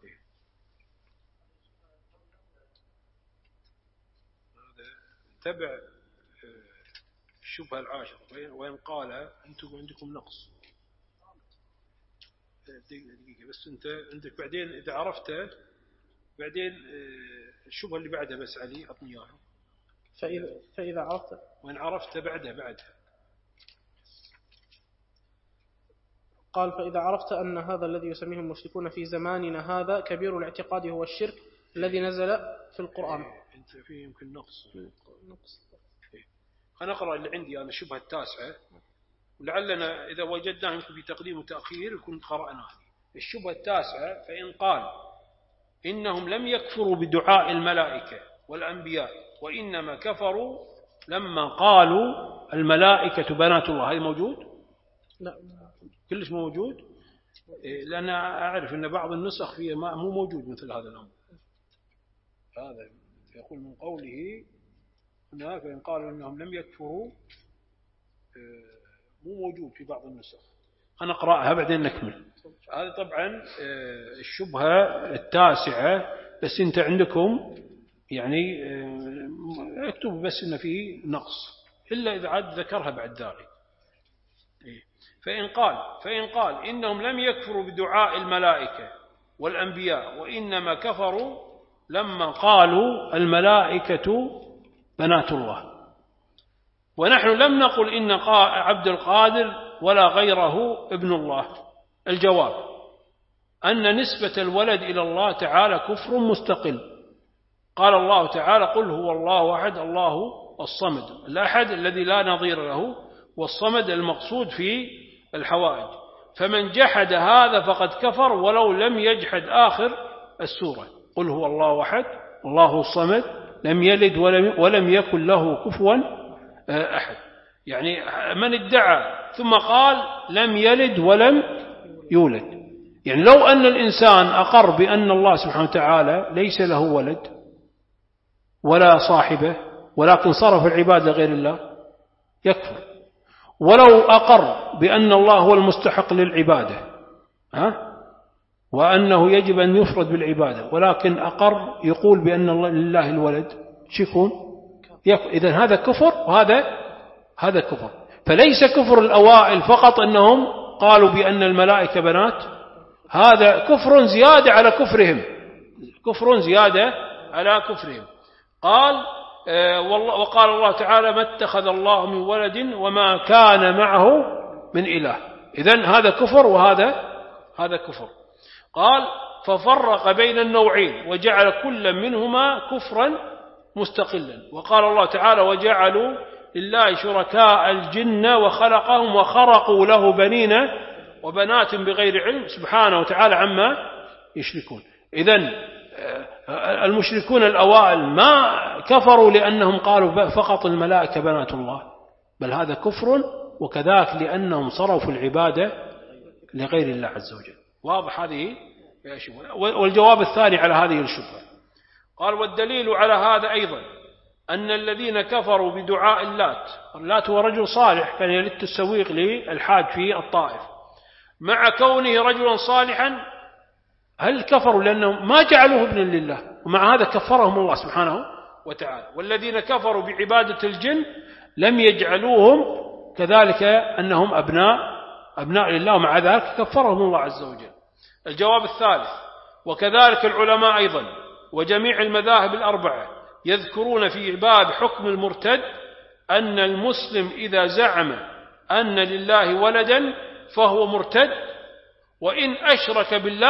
هذا تبع الشبهة العاشرة، وين قال أنتم عندكم نقص. دقيقة بس، أنت عندك بعدين إذا عرفته بعدين الشبهة اللي بعدها بس علي أعطني إياها. فإذا فإذا عرفت وين عرفت بعدها بعدها قال: فإذا عرفت أن هذا الذي يسميه المشركون في زماننا هذا كبير الاعتقاد هو الشرك الذي نزل في القرآن. أنت فيه يمكن نقص نقص. أنا أقرأ اللي عندي أنا الشبهة التاسعة، ولعلنا إذا وجدناه يمكن في تقديم وتأخير يكون قرأنا هذه الشبهة التاسعة. فإن قال إنهم لم يكفروا بدعاء الملائكة والأنبياء وإنما كفروا لما قالوا الملائكة بنات الله، هذا موجود؟ لا كلش موجود، لأن أعرف أن بعض النسخ فيه مو موجود مثل هذا الأمر. هذا يقول من قوله هنا فإن قالوا أنهم لم يكفروا مو موجود في بعض النسخ. أنا أقرأها بعدين نكمل. هذا طبعا الشبهة التاسعة، بس أنت عندكم يعني اكتب بس إن فيه نقص إلا إذا عاد ذكرها بعد ذلك. فإن قال فإن قال إنهم لم يكفروا بدعاء الملائكة والأنبياء وإنما كفروا لما قالوا الملائكة بنات الله، ونحن لم نقل إن عبد القادر ولا غيره ابن الله. الجواب أن نسبة الولد إلى الله تعالى كفر مستقل. قال الله تعالى: قل هو الله أحد الله الصمد، الأحد الذي لا نظير له، والصمد المقصود في الحوائج. فمن جحد هذا فقد كفر ولو لم يجحد آخر السورة: قل هو الله أحد الله الصمد لم يلد ولم, ولم يكن له كفوا أحد. يعني من ادعى ثم قال لم يلد ولم يولد، يعني لو أن الإنسان أقر بأن الله سبحانه وتعالى ليس له ولد ولا صاحبه ولكن صرف العبادة لغير الله يكفر، ولو أقر بأن الله هو المستحق للعبادة ها وأنه يجب أن يفرد بالعبادة ولكن أقر يقول بأن الله لله الولد شيكون إذن هذا كفر، وهذا هذا كفر. فليس كفر الأوائل فقط أنهم قالوا بأن الملائكة بنات، هذا كفر زيادة على كفرهم، كفر زيادة على كفرهم. قال وقال الله تعالى: ما اتخذ الله من ولد وما كان معه من إله. إذن هذا كفر وهذا هذا كفر. قال: ففرق بين النوعين وجعل كل منهما كفرا مستقلا. وقال الله تعالى: وجعلوا لله شركاء الجن وخلقهم وخرقوا له بنين وبنات بغير علم سبحانه وتعالى عما يشركون. إذن المشركون الأوائل ما كفروا لأنهم قالوا فقط الملائكة بنات الله، بل هذا كفر، وكذلك لأنهم صرفوا العبادة لغير الله عز وجل. واضح هذه يا شباب؟ والجواب الثاني على هذه الشبهة قال: والدليل على هذا أيضا أن الذين كفروا بدعاء اللات، اللات هو رجل صالح كان يلت السويق للحاج في الطائف، مع كونه رجلا صالحا هل كفروا لأنهم ما جعلوه ابنا لله، ومع هذا كفرهم الله سبحانه وتعالى. والذين كفروا بعبادة الجن لم يجعلوهم كذلك أنهم أبناء أبناء لله، ومع ذلك كفرهم الله عز وجل. الجواب الثالث: وكذلك العلماء أيضا وجميع المذاهب الأربعة يذكرون في باب حكم المرتد أن المسلم إذا زعم أن لله ولدا فهو مرتد، وإن أشرك بالله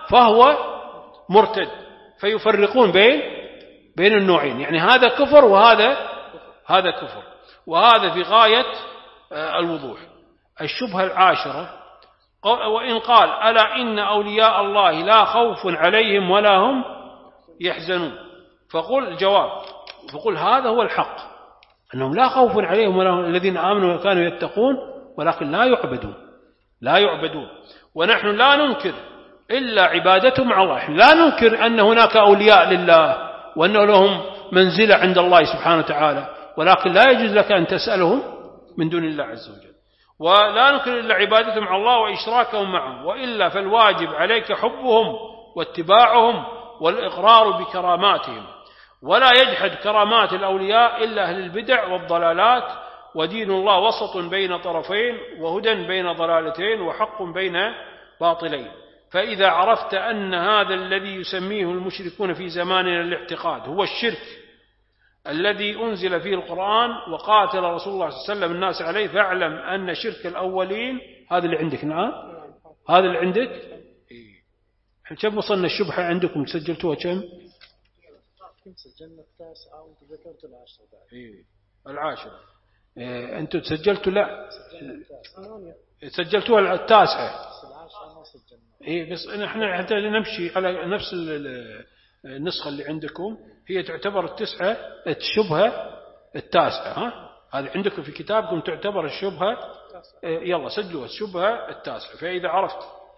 فهو مرتد، فيفرقون بين بين النوعين، يعني هذا كفر وهذا هذا كفر، وهذا في غاية الوضوح. الشبهة العاشرة: وإن قال ألا إن أولياء الله لا خوف عليهم ولا هم يحزنون، فقل الجواب، فقل هذا هو الحق، أنهم لا خوف عليهم ولا هم، الذين آمنوا وكانوا يتقون، ولكن لا يعبدون لا يعبدون ونحن لا ننكر إلا عبادته مع الله، لا ننكر أن هناك أولياء لله وأن لهم منزلة عند الله سبحانه وتعالى، ولكن لا يجوز لك أن تسألهم من دون الله عز وجل، ولا ننكر إلا عبادته مع الله وإشراكهم معه، وإلا فالواجب عليك حبهم واتباعهم والإقرار بكراماتهم، ولا يجحد كرامات الأولياء إلا أهل البدع والضلالات، ودين الله وسط بين طرفين، وهدى بين ضلالتين، وحق بين باطلين. فإذا عرفت أن هذا الذي يسميه المشركون في زماننا الاعتقاد هو الشرك الذي أنزل فيه القرآن وقاتل رسول الله صلى الله عليه وسلم الناس عليه، فاعلم أن شرك الأولين هذا اللي عندك. نعم هذا اللي عندك. إيه. كم وصلنا الشبهة عندكم سجلتوها كم؟ سجلنا التاسعة وانت ذكرت العاشرة. إيه. العاشرة. إيه. أنتم سجلتوا لا سجلتوها التاسعة. إيه بس نحن حتى نمشي على نفس النسخة اللي عندكم، هي تعتبر التسعة الشبهة التاسعة. ها هذه عندكم في كتابكم تعتبر الشبهة. يلا سجلوا الشبهة التاسعة. فإذا عرفت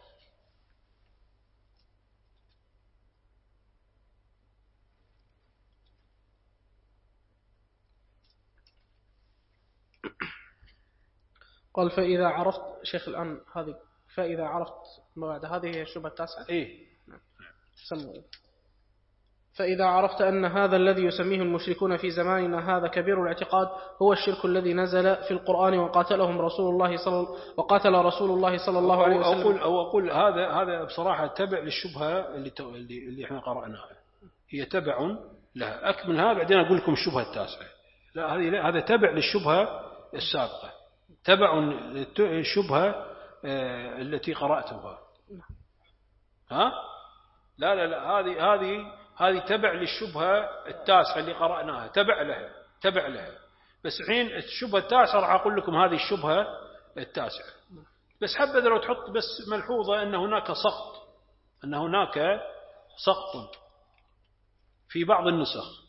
قال فإذا عرفت شيخ الآن هذه، فإذا عرفت ما بعد هذه هي الشبهة التاسعة. إيه سموا. فإذا عرفت أن هذا الذي يسميه المشركون في زماننا هذا كبير الاعتقاد هو الشرك الذي نزل في القرآن وقاتلهم رسول الله صلى وقاتل رسول الله صلى الله عليه وسلم. أو أقول, أو أقول هذا هذا بصراحة تبع للشبهة اللي اللي اللي إحنا قرأناها، هي تبع لها. أكملها بعدين أقول لكم الشبهة التاسعة. لا هذه هذا تبع للشبهة السابقة، تبع الشبهة التي قرأتها. ها لا لا لا هذه هذه هذه تبع للشبهة التاسعة اللي قرأناها، تبع لها تبع لها. بس حين الشبهة التاسعة راح أقول لكم هذه الشبهة التاسعة. بس حبذا لو تحط بس ملحوظة أن هناك سقط، أن هناك سقط في بعض النسخ.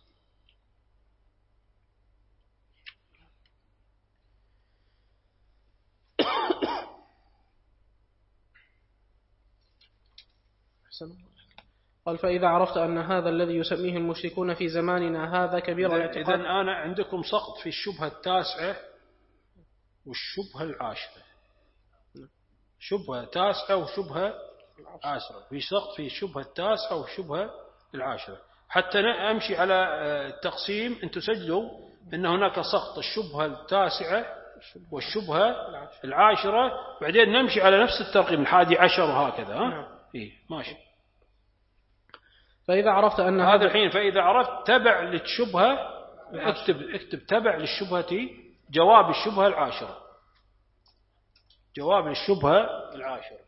قال فإذا عرفت أن هذا الذي يسميه المشركون في زماننا هذا كبير الاعتقاد. إذن أنا عندكم سقط في الشبهة التاسعة والشبهة العاشرة، شبهة تاسعة وشبهة عاشرة، في سقط في الشبهة التاسعة والشبهة العاشرة. حتى أمشي على التقسيم أن تسجلوا أن هناك سقط الشبهة التاسعة والشبهة العاشرة، بعدين نمشي على نفس الترقيم الحادي عشر وهكذا. ها إيه ماشي. فإذا عرفت أن هذا الحين فإذا عرفت تبع للشبهة، اكتب اكتب تبع للشبهة جواب الشبهة العاشرة، جواب الشبهة العاشرة.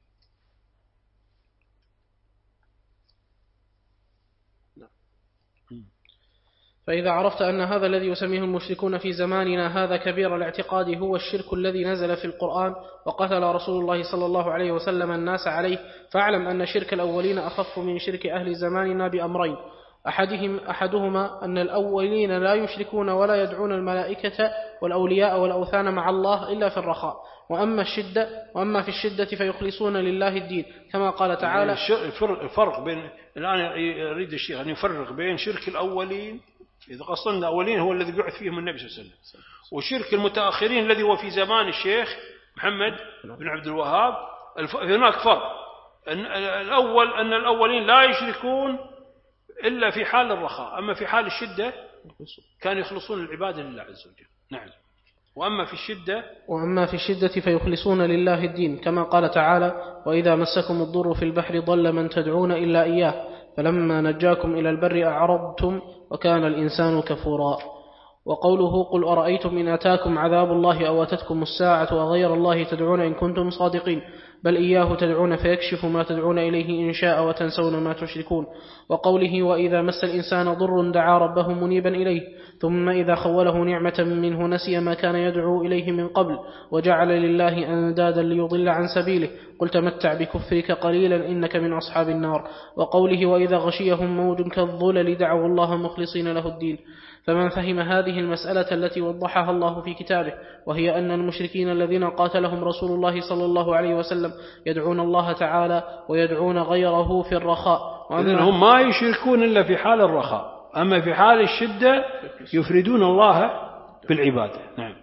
فإذا عرفت أن هذا الذي يسميه المشركون في زماننا هذا كبير الاعتقاد هو الشرك الذي نزل في القرآن وقتل رسول الله صلى الله عليه وسلم الناس عليه، فاعلم أن شرك الأولين أخف من شرك أهل زماننا بأمرين: أحدهم أحدهما أن الأولين لا يشركون ولا يدعون الملائكة والأولياء والأوثان مع الله إلا في الرخاء، وأما الشدة وأما في الشدة فيخلصون لله الدين، كما قال تعالى. الفرق بين الآن يريد الشيخ أن يفرق بين شرك الأولين، إذا قصدنا الأولين هو الذي بعث فيهم النبي صلى الله عليه وسلم، وشرك المتأخرين الذي هو في زمان الشيخ محمد بن عبد الوهاب. هناك فرق، أن الأول أن الأولين لا يشركون إلا في حال الرخاء، أما في حال الشدة كانوا يخلصون العبادة لله عز وجل. نعم. وأما في الشدة وأما في الشدة فيخلصون لله الدين، كما قال تعالى: وإذا مسكم الضر في البحر ضل من تدعون إلا إياه فلما نجاكم إلى البر أعرضتم وكان الإنسان كفورا. وقوله: قل أرأيتم إن أتاكم عذاب الله أو أتتكم الساعة وغير الله تدعون إن كنتم صادقين، بل إياه تدعون فيكشف ما تدعون إليه إن شاء وتنسون ما تشركون. وقوله وإذا مس الإنسان ضر دعا ربه منيبا إليه ثم إذا خوله نعمة منه نسي ما كان يدعو إليه من قبل وجعل لله أندادا ليضل عن سبيله قل تمتع بكفرك قليلا إنك من أصحاب النار. وقوله وإذا غشيهم موج كالظلل دعوا الله مخلصين له الدين. فمن فهم هذه المسألة التي وضحها الله في كتابه وهي أن المشركين الذين قاتلهم رسول الله صلى الله عليه وسلم يدعون الله تعالى ويدعون غيره في الرخاء، إذن هم ما يشركون إلا في حال الرخاء، أما في حال الشدة يفردون الله بالعبادة. نعم.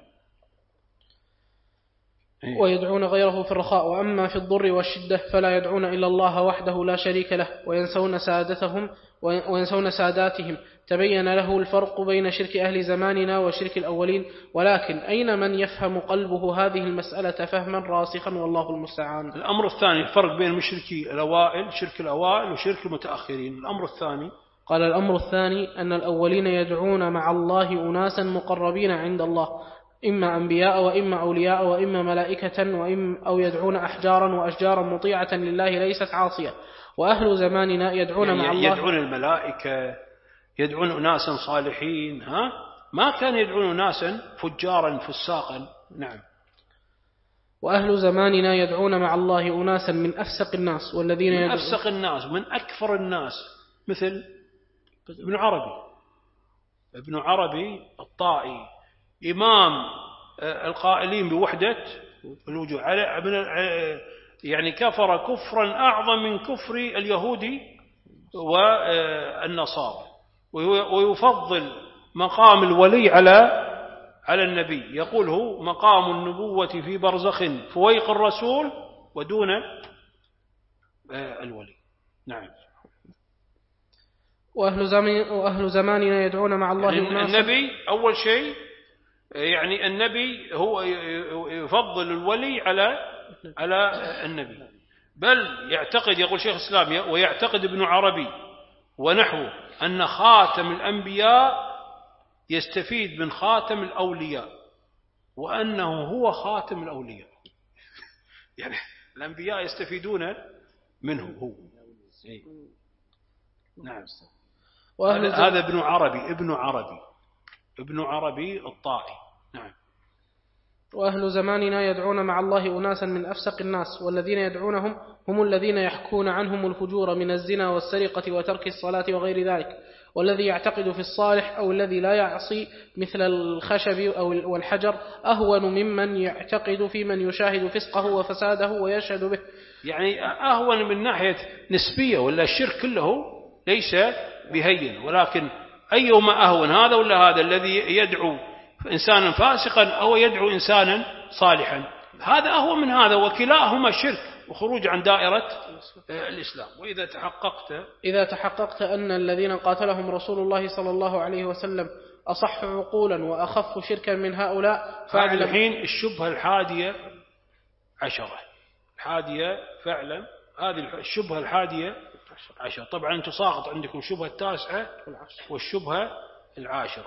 ويدعون غيره في الرخاء، وأما في الضر والشدة فلا يدعون إلا الله وحده لا شريك له وينسون سادتهم وينسون ساداتهم. تبين له الفرق بين شرك أهل زماننا وشرك الأولين، ولكن أين من يفهم قلبه هذه المسألة فهما راسخا والله المستعان. الأمر الثاني الفرق بين مشركي الأوائل شرك الأوائل وشرك المتأخرين. الأمر الثاني قال الأمر الثاني أن الأولين يدعون مع الله أناسا مقربين عند الله، إما أنبياء وإما أولياء وإما ملائكة وإما أو يدعون أحجارا وأشجارا مطيعة لله ليست عاصية. وأهل زماننا يدعون يعني مع الله يدعون الملائكة، يدعون أناسا صالحين، ها ما كان يدعون أناسا فجارا فساقا. نعم. وأهل زماننا يدعون مع الله أناسا من أفسق الناس والذين من يدعون أفسق الناس من أكفر الناس مثل ابن عربي ابن عربي الطائي إمام القائلين بوحدة الوجود، يعني كفر كفرا أعظم من كفر اليهودي والنصارى، ويفضل مقام الولي على على النبي، يقول هو مقام النبوة في برزخ فويق الرسول ودون الولي. نعم. وأهل, زمان وأهل زماننا يدعون مع الله يعني النبي أول شيء، يعني النبي هو يفضل الولي على على النبي، بل يعتقد يقول شيخ الإسلام ويعتقد ابن عربي ونحوه أن خاتم الأنبياء يستفيد من خاتم الأولياء وأنه هو خاتم الأولياء. يعني الأنبياء يستفيدون منه هو. نعم. هذا ابن عربي ابن عربي ابن عربي الطائي. نعم. وأهل زماننا يدعون مع الله أناسا من أفسق الناس والذين يدعونهم هم الذين يحكون عنهم الفجور من الزنا والسرقة وترك الصلاة وغير ذلك. والذي يعتقد في الصالح أو الذي لا يعصي مثل الخشب أو والحجر أهون ممن يعتقد في من يشاهد فسقه وفساده ويشهد به. يعني أهون من ناحية نسبية، ولا الشرك كله ليس بهين، ولكن أيهما أهون هذا ولا هذا الذي يدعو إنسانا فاسقا أو يدعو إنسانا صالحا؟ هذا أهون من هذا، وكلاهما شرك وخروج عن دائرة الإسلام. وإذا تحققت إذا تحققت أن الذين قاتلهم رسول الله صلى الله عليه وسلم أصح عقولا وأخف شركا من هؤلاء فعلا. الحين الشبهة الحادية عشرة الحادية فعلا هذه الشبهة الحادية عشرة. طبعا تساقط عندكم الشبهة التاسعة والشبهة العاشرة،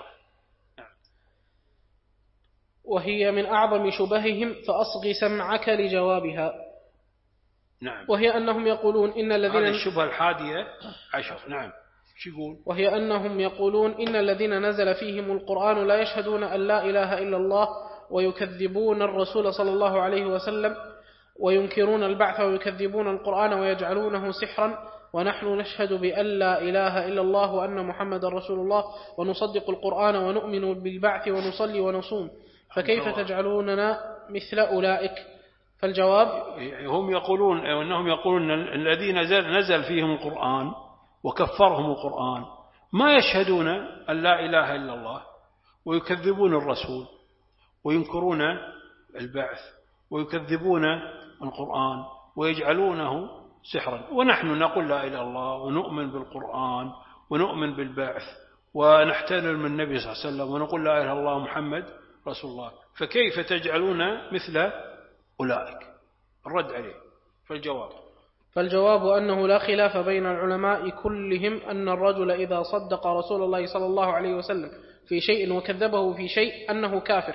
وهي من أعظم شبههم فأصغي سمعك لجوابها. نعم. وهي أنهم يقولون إن الذين هذه الشبهة الحادية عشر. نعم. شو يقول؟ وهي أنهم يقولون إن الذين نزل فيهم القرآن لا يشهدون أن لا إله إلا الله ويكذبون الرسول صلى الله عليه وسلم وينكرون البعث ويكذبون القرآن ويجعلونه سحرا، ونحن نشهد بأن لا إله إلا الله وأن محمد رسول الله ونصدق القرآن ونؤمن بالبعث ونصلي ونصوم، فكيف تجعلوننا مثل أولئك؟ فالجواب هم يقولون أنهم يقولون الذين نزل, نزل فيهم القرآن وكفرهم القرآن ما يشهدون أن لا إله إلا الله ويكذبون الرسول وينكرون البعث ويكذبون القرآن ويجعلونه سحرا، ونحن نقول لا إله إلا الله ونؤمن بالقرآن ونؤمن بالبعث ونحترم النبي صلى الله عليه وسلم ونقول لا إله إلا الله محمد رسول الله، فكيف تجعلون مثل أولئك؟ الرد عليه. فالجواب فالجواب أنه لا خلاف بين العلماء كلهم أن الرجل إذا صدق رسول الله صلى الله عليه وسلم في شيء وكذبه في شيء أنه كافر،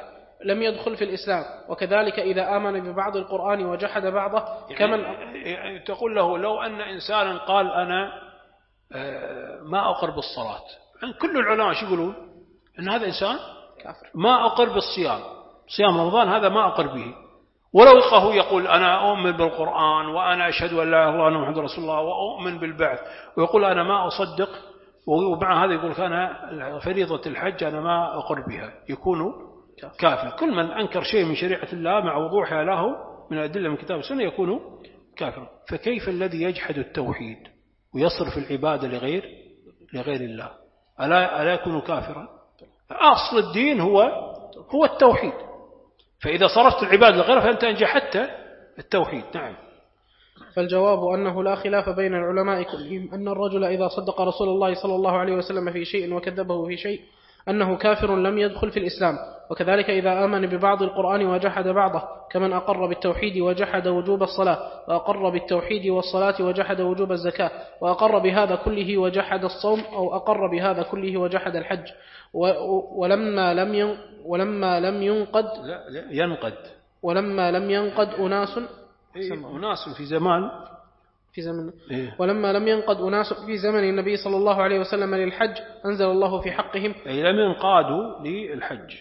لم يدخل في الإسلام، وكذلك إذا آمن ببعض القرآن وجحد بعضه كمن يعني تقول له لو أن إنسانا قال أنا ما أقر بالصلاة، يعني كل العلماء شو يقولون؟ أن هذا إنسان كافر. ما أقر بالصيام، صيام رمضان هذا ما أقر به، ولو هو يقول أنا أؤمن بالقرآن وأنا أشهد أن لا إله إلا الله وأن محمد رسول الله وأؤمن بالبعث، ويقول أنا ما أصدق، ومع هذا يقول أنا فريضة الحج أنا ما أقر بها، يكون كافر. كل من أنكر شيء من شريعة الله مع وضوحها له من الأدلة من كتاب السنة يكون كافر. فكيف الذي يجحد التوحيد ويصرف العبادة لغير لغير الله ألا, ألا يكون كافرا؟ أصل الدين هو هو التوحيد، فإذا صرفت العبادة لغيره فأنت أنجحت التوحيد. نعم. فالجواب أنه لا خلاف بين العلماء كلهم أن الرجل إذا صدق رسول الله صلى الله عليه وسلم في شيء وكذبه في شيء أنه كافر لم يدخل في الإسلام، وكذلك إذا آمن ببعض القرآن وجحد بعضه كمن أقر بالتوحيد وجحد وجوب الصلاة، وأقر بالتوحيد والصلاة وجحد وجوب الزكاة، وأقر بهذا كله وجحد الصوم، أو أقر بهذا كله وجحد الحج. ولما لم ولما لم ينقد لا لا ينقد ولما لم ينقد أناس أناس في زمان في زمن إيه؟ ولما لم ينقد أناس في زمن النبي صلى الله عليه وسلم للحج أنزل الله في حقهم أي لم ينقادوا للحج.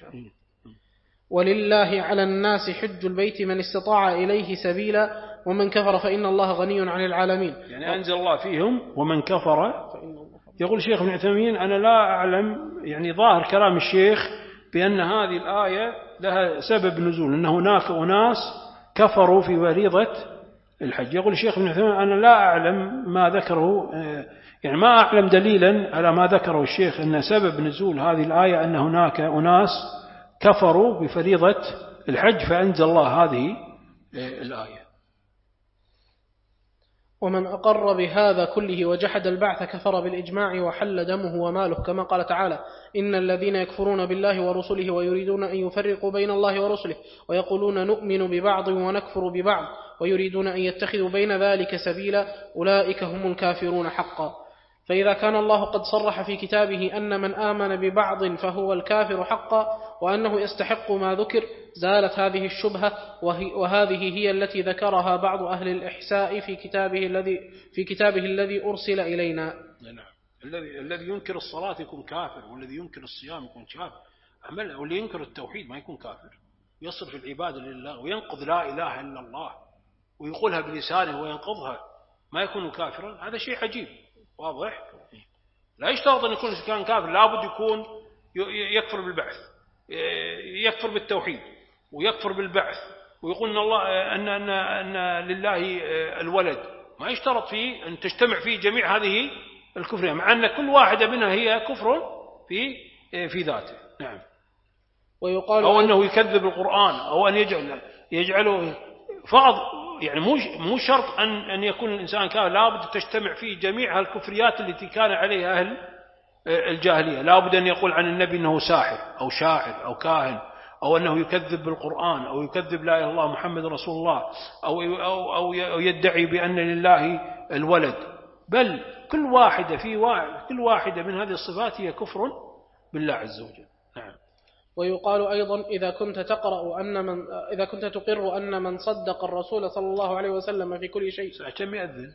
ولله على الناس حج البيت من استطاع إليه سبيلا ومن كفر فإن الله غني عن العالمين. يعني أنزل الله فيهم ومن كفر. يقول الشيخ ابن عثيمين أنا لا أعلم يعني ظاهر كلام الشيخ بأن هذه الآية لها سبب نزول، أن هناك أناس كفروا في فريضة الحج. يقول الشيخ ابن عثيمين أنا لا أعلم ما ذكره، يعني ما أعلم دليلا على ما ذكره الشيخ أن سبب نزول هذه الآية أن هناك أناس كفروا بفريضة الحج فأنزل الله هذه الآية. ومن أقر بهذا كله وجحد البعث كفر بالإجماع وحل دمه وماله، كما قال تعالى إن الذين يكفرون بالله ورسله ويريدون أن يفرقوا بين الله ورسله ويقولون نؤمن ببعض ونكفر ببعض ويريدون أن يتخذوا بين ذلك سبيلا أولئك هم الكافرون حقا. فإذا كان الله قد صرح في كتابه أن من آمن ببعض فهو الكافر حقا وأنه يستحق ما ذكر زالت هذه الشبهة، وهذه هي التي ذكرها بعض أهل الإحساء في كتابه الذي في كتابه الذي أرسل إلينا. نعم. الذي الذي ينكر الصلاة يكون كافر، والذي ينكر الصيام يكون كافر، أما واللي ينكر التوحيد ما يكون كافر، يصرف العبادة لله وينقض لا إله إلا الله ويقولها بلسانه وينقضها ما يكون كافرا. هذا شيء عجيب واضح. لا يشترط أن يكون كان كافر، لابد يكون يكفر بالبعث، يكفر بالتوحيد ويكفر بالبعث ويقول أن الله أن أن أن لله الولد، ما يشترط فيه أن تجتمع فيه جميع هذه الكفر، مع أن كل واحدة منها هي كفر في في ذاته. نعم. ويقال أو أنه يكذب القرآن أو أن يجعل يجعله فقط، يعني مو مو شرط أن أن يكون الإنسان كافر، لابد تجتمع فيه جميع الكفريات التي كان عليها أهل الجاهلية. لابد أن يقول عن النبي أنه ساحر أو شاعر أو كاهن، أو أنه يكذب بالقرآن، أو يكذب لا إله إلا الله محمد رسول الله، أو أو أو يدعي بأن لله الولد. بل كل واحدة في واحد كل واحدة من هذه الصفات هي كفر بالله عز وجل. نعم. ويقال أيضا إذا كنت تقرأ أن من إذا كنت تقر أن من صدق الرسول صلى الله عليه وسلم في كل شيء. كم يأذن؟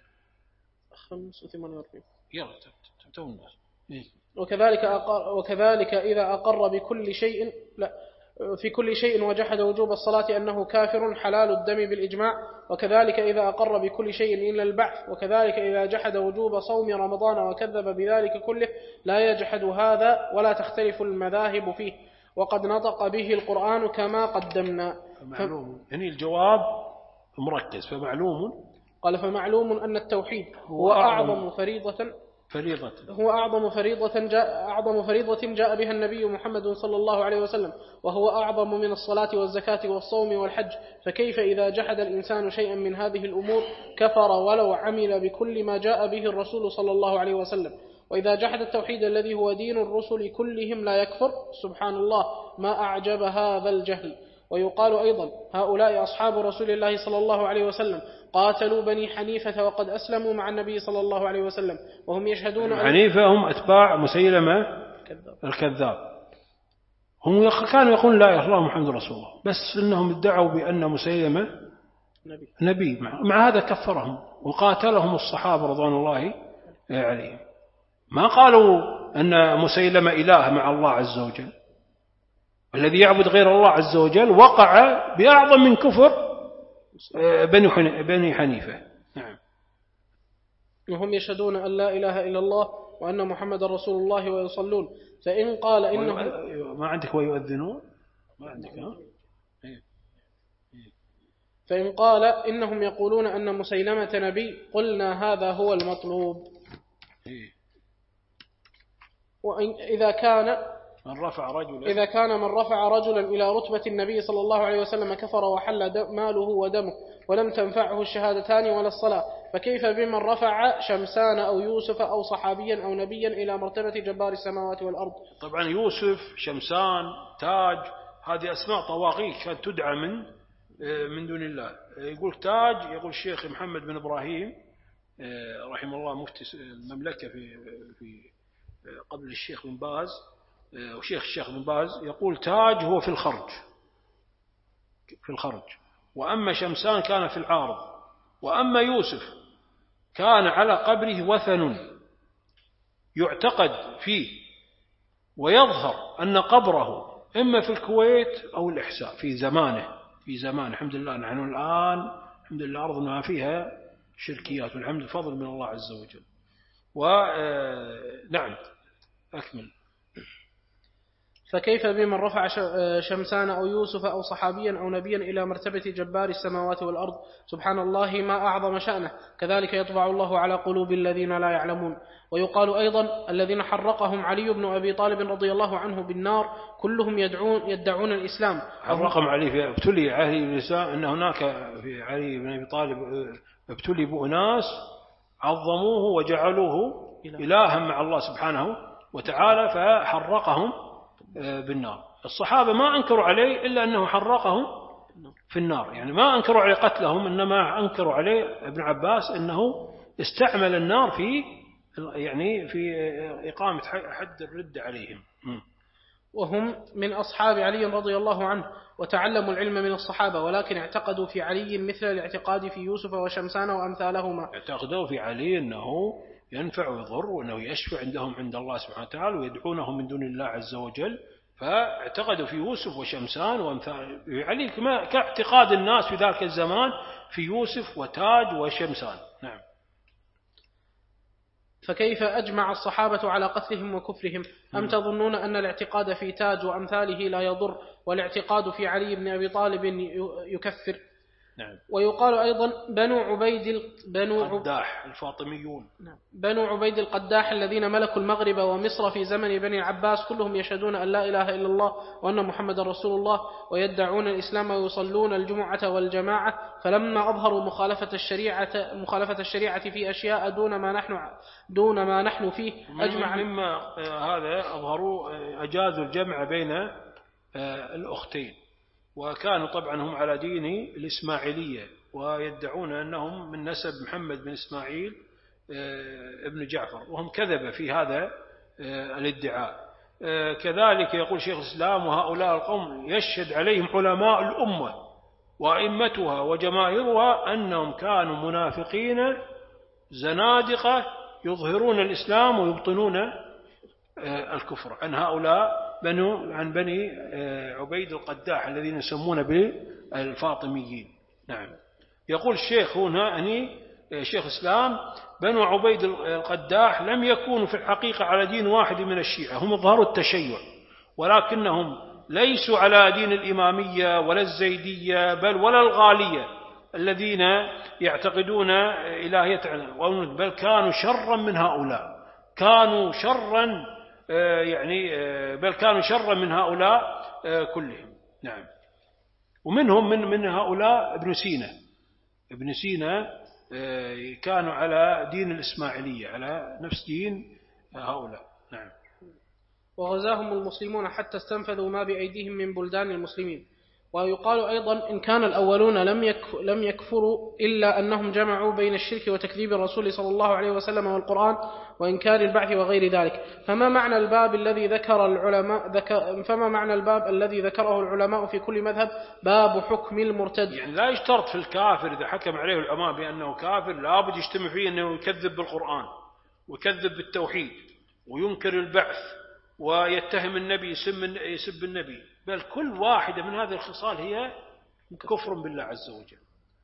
خمس وثمانية وأربعين. يلا تو الناس. وكذلك أقر وكذلك إذا أقر بكل شيء لا في كل شيء وجحد وجوب الصلاة أنه كافر حلال الدم بالإجماع، وكذلك إذا أقر بكل شيء إلا البعث، وكذلك إذا جحد وجوب صوم رمضان وكذب بذلك كله لا يجحد هذا ولا تختلف المذاهب فيه، وقد نطق به القرآن كما قدمنا. معلوم يعني الجواب مركز. فمعلوم قال فمعلوم أن التوحيد هو أعظم فريضة فريضة هو أعظم فريضة جاء أعظم فريضة جاء بها النبي محمد صلى الله عليه وسلم، وهو أعظم من الصلاة والزكاة والصوم والحج. فكيف إذا جحد الإنسان شيئا من هذه الأمور كفر ولو عمل بكل ما جاء به الرسول صلى الله عليه وسلم؟ وإذا جحد التوحيد الذي هو دين الرسل كلهم لا يكفر. سبحان الله ما أعجب هذا الجهل. ويقال أيضا هؤلاء أصحاب رسول الله صلى الله عليه وسلم قاتلوا بني حنيفة وقد أسلموا مع النبي صلى الله عليه وسلم وهم يشهدون حنيفة هم أتباع مسيلمة الكذاب، هم كانوا يقولون لا إله إلا الله محمد رسول الله، بس إنهم ادعوا بأن مسيلمة نبي, نبي. مع هذا كفرهم وقاتلهم الصحابة رضوان الله عليهم. ما قالوا أن مسيلمة إله مع الله عز وجل. الذي يعبد غير الله عز وجل وقع بأعظم من كفر بني حنيفة. نعم. وهم يشهدون أن لا إله إلا الله وأن محمد رسول الله ويصلون، فإن قال إنه ما عندك ويؤذنون ما عندك ها؟ فإن قال إنهم يقولون أن مسيلمة نبي قلنا هذا هو المطلوب. وإذا كان من رفع رجلا إذا كان من رفع رجلا إلى رتبة النبي صلى الله عليه وسلم كفر وحل ماله ودمه ولم تنفعه الشهادتان ولا الصلاة، فكيف بمن رفع شمسان أو يوسف أو صحابيا أو نبيا إلى مرتبة جبار السماوات والأرض؟ طبعا يوسف، شمسان، تاج، هذه أسماء طواغيت كانت تدعى من من دون الله. يقول تاج، يقول الشيخ محمد بن إبراهيم رحمه الله مفتي المملكة في في قبل الشيخ بن باز وشيخ الشيخ بن باز، يقول تاج هو في الخرج في الخرج وأما شمسان كان في العارض، وأما يوسف كان على قبره وثن يعتقد فيه ويظهر أن قبره إما في الكويت أو الإحساء في زمانه في زمان الحمد لله. نحن الآن الحمد لله أرضنا ما فيها شركيات والحمد الفضل من الله عز وجل. ونعم أكمل. فكيف بمن رفع شمسان أو يوسف أو صحابيا أو نبيا إلى مرتبة جبار السماوات والأرض؟ سبحان الله ما أعظم شأنه. كذلك يطبع الله على قلوب الذين لا يعلمون. ويقال أيضا الذين حرقهم علي بن أبي طالب رضي الله عنه بالنار كلهم يدعون يدعون الإسلام. حرقهم علي في ابتلي علي النساء أن هناك في علي بن أبي طالب ابتلي بأناس عظموه وجعلوه إلها مع الله سبحانه وتعالى فحرقهم بالنار. الصحابة ما أنكروا عليه إلا أنه حرقهم في النار، يعني ما أنكروا عليه قتلهم، إنما أنكروا عليه ابن عباس أنه استعمل النار في يعني في إقامة حد الرد عليهم. وهم من أصحاب علي رضي الله عنه وتعلموا العلم من الصحابة، ولكن اعتقدوا في علي مثل الاعتقاد في يوسف وشمسان وأمثالهما. اعتقدوا في علي أنه ينفع ويضر وأنه يشفع عندهم عند الله سبحانه وتعالى ويدعونه من دون الله عز وجل، فاعتقدوا في يوسف وشمسان وأمثال علي كما كاعتقاد الناس في ذلك الزمان في يوسف وتاج وشمسان. نعم. فكيف أجمع الصحابة على قتلهم وكفرهم؟ أم تظنون أن الاعتقاد في تاج وأمثاله لا يضر والاعتقاد في علي بن أبي طالب يكفر؟ نعم. ويقال أيضا بنو عبيد بنو القداح الفاطميون. نعم. بنو عبيد القداح الذين ملكوا المغرب ومصر في زمن بني العباس كلهم يشهدون أن لا إله إلا الله وأن محمد رسول الله ويدعون الإسلام ويصلون الجمعة والجماعة، فلما أظهروا مخالفة الشريعة مخالفة الشريعة في أشياء دون ما نحن دون ما نحن فيه أجمع. مما هذا أظهروا أجازوا الجمع بين الأختين، وكانوا طبعا هم على دين الإسماعيلية ويدعون أنهم من نسب محمد بن إسماعيل ابن جعفر، وهم كذب في هذا الادعاء. كذلك يقول شيخ الإسلام وهؤلاء القوم يشهد عليهم علماء الأمة وأئمتها وجماهيرها أنهم كانوا منافقين زنادقة يظهرون الإسلام ويبطنون الكفر. عن هؤلاء بنو عن بني عبيد القداح الذين يسمون بالفاطميين. نعم. يقول الشيخ هنا أني شيخ الإسلام بنو عبيد القداح لم يكونوا في الحقيقة على دين واحد من الشيعة، هم ظهروا التشيع ولكنهم ليسوا على دين الإمامية ولا الزيدية بل ولا الغالية الذين يعتقدون إلهية، بل كانوا شرا من هؤلاء، كانوا شرا يعني بل كانوا شرا من هؤلاء كلهم. نعم. ومنهم من من هؤلاء ابن سينا ابن سينا كانوا على دين الإسماعيلية على نفس دين هؤلاء. نعم. وغزاهم المسلمون حتى استنفذوا ما بأيديهم من بلدان المسلمين، ويقال أيضا إن كان الأولون لم لم يكفروا إلا أنهم جمعوا بين الشرك وتكذيب الرسول صلى الله عليه وسلم والقرآن وإنكار البعث وغير ذلك. فما معنى الباب الذي ذكر العلماء ذكر فما معنى الباب الذي ذكره العلماء في كل مذهب باب حكم المرتد؟ يعني لا يشترط في الكافر إذا حكم عليه العلماء بأنه كافر لابد يجتمع فيه أنه يكذب بالقرآن ويكذب بالتوحيد وينكر البعث ويتهم النبي يسب النبي، بل كل واحدة من هذه الخصال هي كفر بالله عز وجل.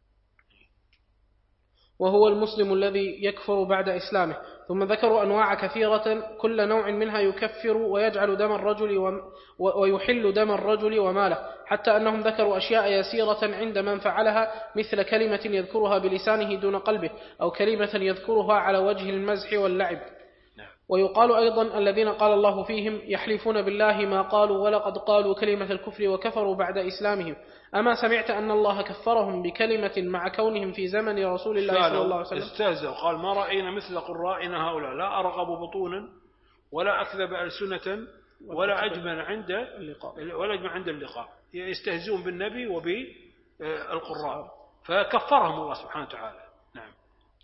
وهو المسلم الذي يكفر بعد إسلامه. ثم ذكروا أنواع كثيرة كل نوع منها يكفر ويجعل دم الرجل ويحل دم الرجل وماله، حتى أنهم ذكروا أشياء يسيرة عند من فعلها مثل كلمة يذكرها بلسانه دون قلبه، أو كلمة يذكرها على وجه المزح واللعب. ويقال أيضا الذين قال الله فيهم يحلفون بالله ما قالوا ولقد قالوا كلمة الكفر وكفروا بعد إسلامهم. أما سمعت أن الله كفرهم بكلمة مع كونهم في زمن رسول الله صلى الله عليه وسلم؟ استهزأ وقال ما رأينا مثل قرائنا هؤلاء لا أرغب بطونا ولا أكذب ألسنة ولا أجمل عند اللقاء ولا أجمل عند اللقاء. يستهزئون بالنبي وبالقراء فكفرهم الله سبحانه وتعالى. نعم،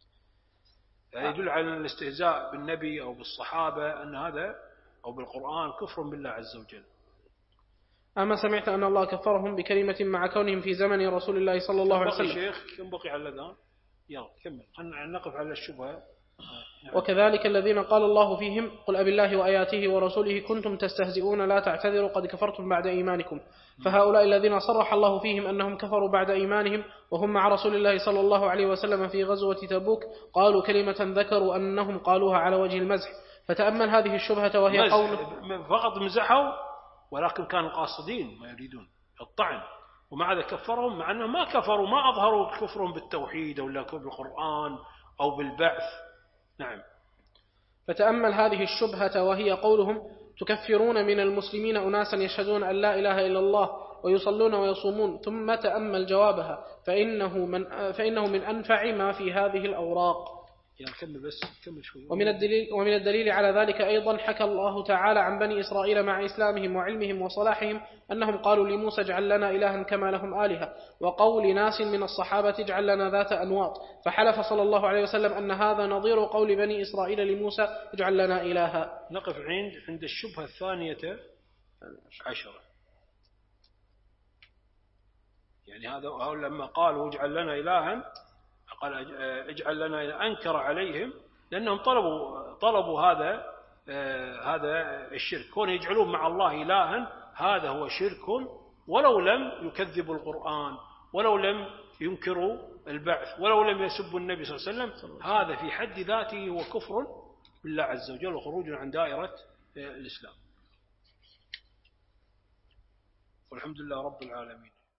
يعني يدل على الاستهزاء بالنبي أو بالصحابة أن هذا أو بالقرآن كفر بالله عز وجل. أما سمعت أن الله كفرهم بكلمة مع كونهم في زمن رسول الله صلى الله عليه وسلم؟ شيخ كم بقي على الأذان؟ يلا كمل، خلنا نقف على الشبهة. وكذلك الذين قال الله فيهم قل أبي الله وآياته ورسوله كنتم تستهزئون لا تعتذروا قد كفرتم بعد إيمانكم. فهؤلاء الذين صرح الله فيهم أنهم كفروا بعد إيمانهم وهم مع رسول الله صلى الله عليه وسلم في غزوة تبوك قالوا كلمة ذكروا أنهم قالوها على وجه المزح. فتأمل هذه الشبهة وهي قول فقط مزحوا، ولكن كانوا قاصدين ما يريدون الطعن، ومع ذلك كفرهم مع أنهم ما كفروا، ما أظهروا كفرهم بالتوحيد أو بالقرآن أو بالبعث. نعم. فتأمل هذه الشبهة وهي قولهم تكفرون من المسلمين أناسا يشهدون أن لا إله إلا الله ويصلون ويصومون، ثم تأمل جوابها فإنه من, فإنه من أنفع ما في هذه الأوراق. يعني كمل بس كمل شوي. ومن الدليل, ومن الدليل على ذلك أيضا حكى الله تعالى عن بني إسرائيل مع إسلامهم وعلمهم وصلاحهم أنهم قالوا لموسى اجعل لنا إلها كما لهم آلهة، وقول ناس من الصحابة اجعل لنا ذات أنواط، فحلف صلى الله عليه وسلم أن هذا نظير قول بني إسرائيل لموسى اجعل لنا إلها. نقف عند عند الشبهة الثانية عشرة. يعني هذا لما قالوا اجعل لنا إلها قال اجعل لنا إلها أنكر عليهم لأنهم طلبوا طلبوا هذا هذا الشرك، كون يجعلون مع الله إلها هذا هو شرك، ولو لم يكذبوا القرآن ولو لم ينكروا البعث ولو لم يسبوا النبي صلى الله عليه وسلم، هذا في حد ذاته هو كفر بالله عز وجل وخروج عن دائرة الإسلام. والحمد لله رب العالمين.